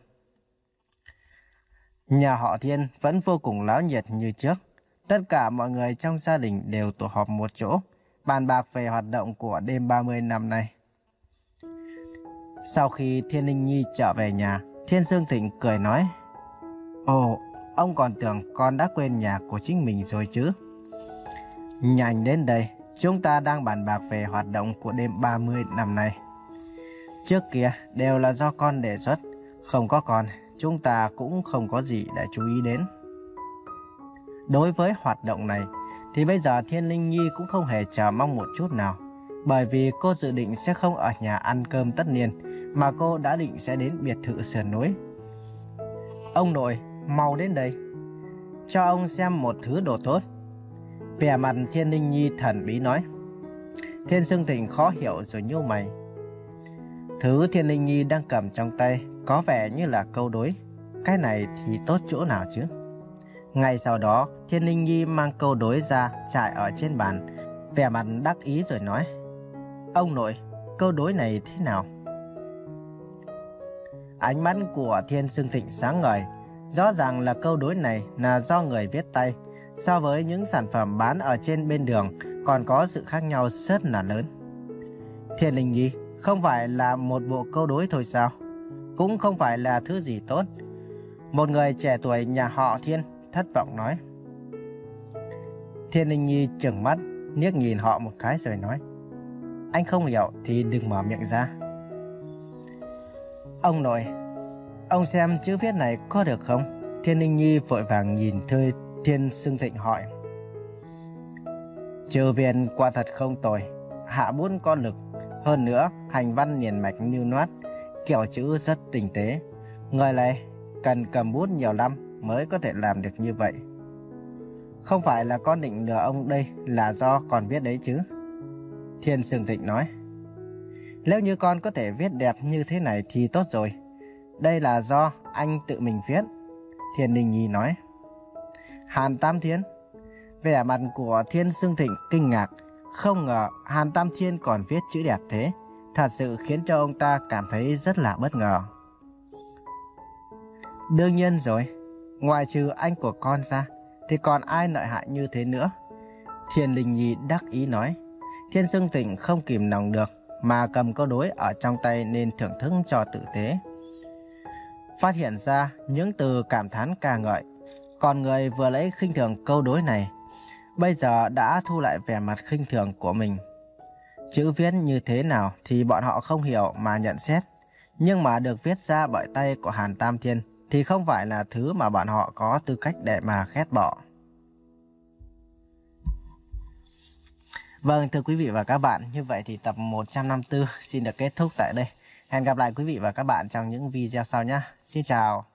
Nhà họ Thiên vẫn vô cùng náo nhiệt như trước. Tất cả mọi người trong gia đình đều tụ họp một chỗ, bàn bạc về hoạt động của đêm ba mươi năm nay. Sau khi Thiên Linh Nhi trở về nhà, Thiên Dương Thịnh cười nói. Ồ, ông còn tưởng con đã quên nhà của chính mình rồi chứ? Nhanh đến đây, chúng ta đang bàn bạc về hoạt động của đêm ba mươi năm nay. Trước kia đều là do con đề xuất, không có con, chúng ta cũng không có gì để chú ý đến. Đối với hoạt động này, thì bây giờ Thiên Linh Nhi cũng không hề chờ mong một chút nào, bởi vì cô dự định sẽ không ở nhà ăn cơm tất niên, mà cô đã định sẽ đến biệt thự sườn núi. Ông nội, mau đến đây, cho ông xem một thứ đồ tốt. Vẻ mặt Thiên Linh Nhi thần bí nói. Thiên Dương Thịnh khó hiểu rồi nhíu mày. Thứ Thiên Linh Nhi đang cầm trong tay có vẻ như là câu đối. Cái này thì tốt chỗ nào chứ? Ngay sau đó, Thiên Linh Nhi mang câu đối ra trải ở trên bàn, vẻ mặt đắc ý rồi nói. Ông nội, câu đối này thế nào? Ánh mắt của Thiên Dương Thịnh sáng ngời. Rõ ràng là câu đối này là do người viết tay. So với những sản phẩm bán ở trên bên đường còn có sự khác nhau rất là lớn. Thiên Linh Nhi, không phải là một bộ câu đối thôi sao? Cũng không phải là thứ gì tốt. Một người trẻ tuổi nhà họ Thiên thất vọng nói. Thiên Linh Nhi trừng mắt, liếc nhìn họ một cái rồi nói. Anh không hiểu thì đừng mở miệng ra. Ông nội, ông xem chữ viết này có được không? Thiên Linh Nhi vội vàng nhìn Thư Thiên Dương Thịnh hỏi. Chữ viết quả thật không tồi, hạ bút có lực, hơn nữa hành văn liền mạch lưu loát, kiểu chữ rất tinh tế. Người này cần cầm bút nhiều năm mới có thể làm được như vậy. Không phải là con định lừa ông đây là do con viết đấy chứ? Thiên Sương Thịnh nói. Nếu như con có thể viết đẹp như thế này thì tốt rồi. Đây là do anh tự mình viết. Thiên Đình Nhi nói. Hàn Tam Thiên. Vẻ mặt của Thiên Sương Thịnh kinh ngạc. Không ngờ Hàn Tam Thiên còn viết chữ đẹp thế. Thật sự khiến cho ông ta cảm thấy rất là bất ngờ. Đương nhiên rồi. Ngoài trừ anh của con ra thì còn ai lợi hại như thế nữa? Thiên Linh Nhi đắc ý nói. Thiên Sương Thịnh không kìm lòng được mà cầm câu đối ở trong tay nên thưởng thức cho tử tế. Phát hiện ra những từ cảm thán ca ngợi. Còn người vừa lấy khinh thường câu đối này bây giờ đã thu lại vẻ mặt khinh thường của mình. Chữ viết như thế nào thì bọn họ không hiểu mà nhận xét. Nhưng mà được viết ra bởi tay của Hàn Tam Thiên thì không phải là thứ mà bọn họ có tư cách để mà ghét bỏ. Vâng, thưa quý vị và các bạn, như vậy thì tập một trăm năm mươi tư xin được kết thúc tại đây. Hẹn gặp lại quý vị và các bạn trong những video sau nhé. Xin chào.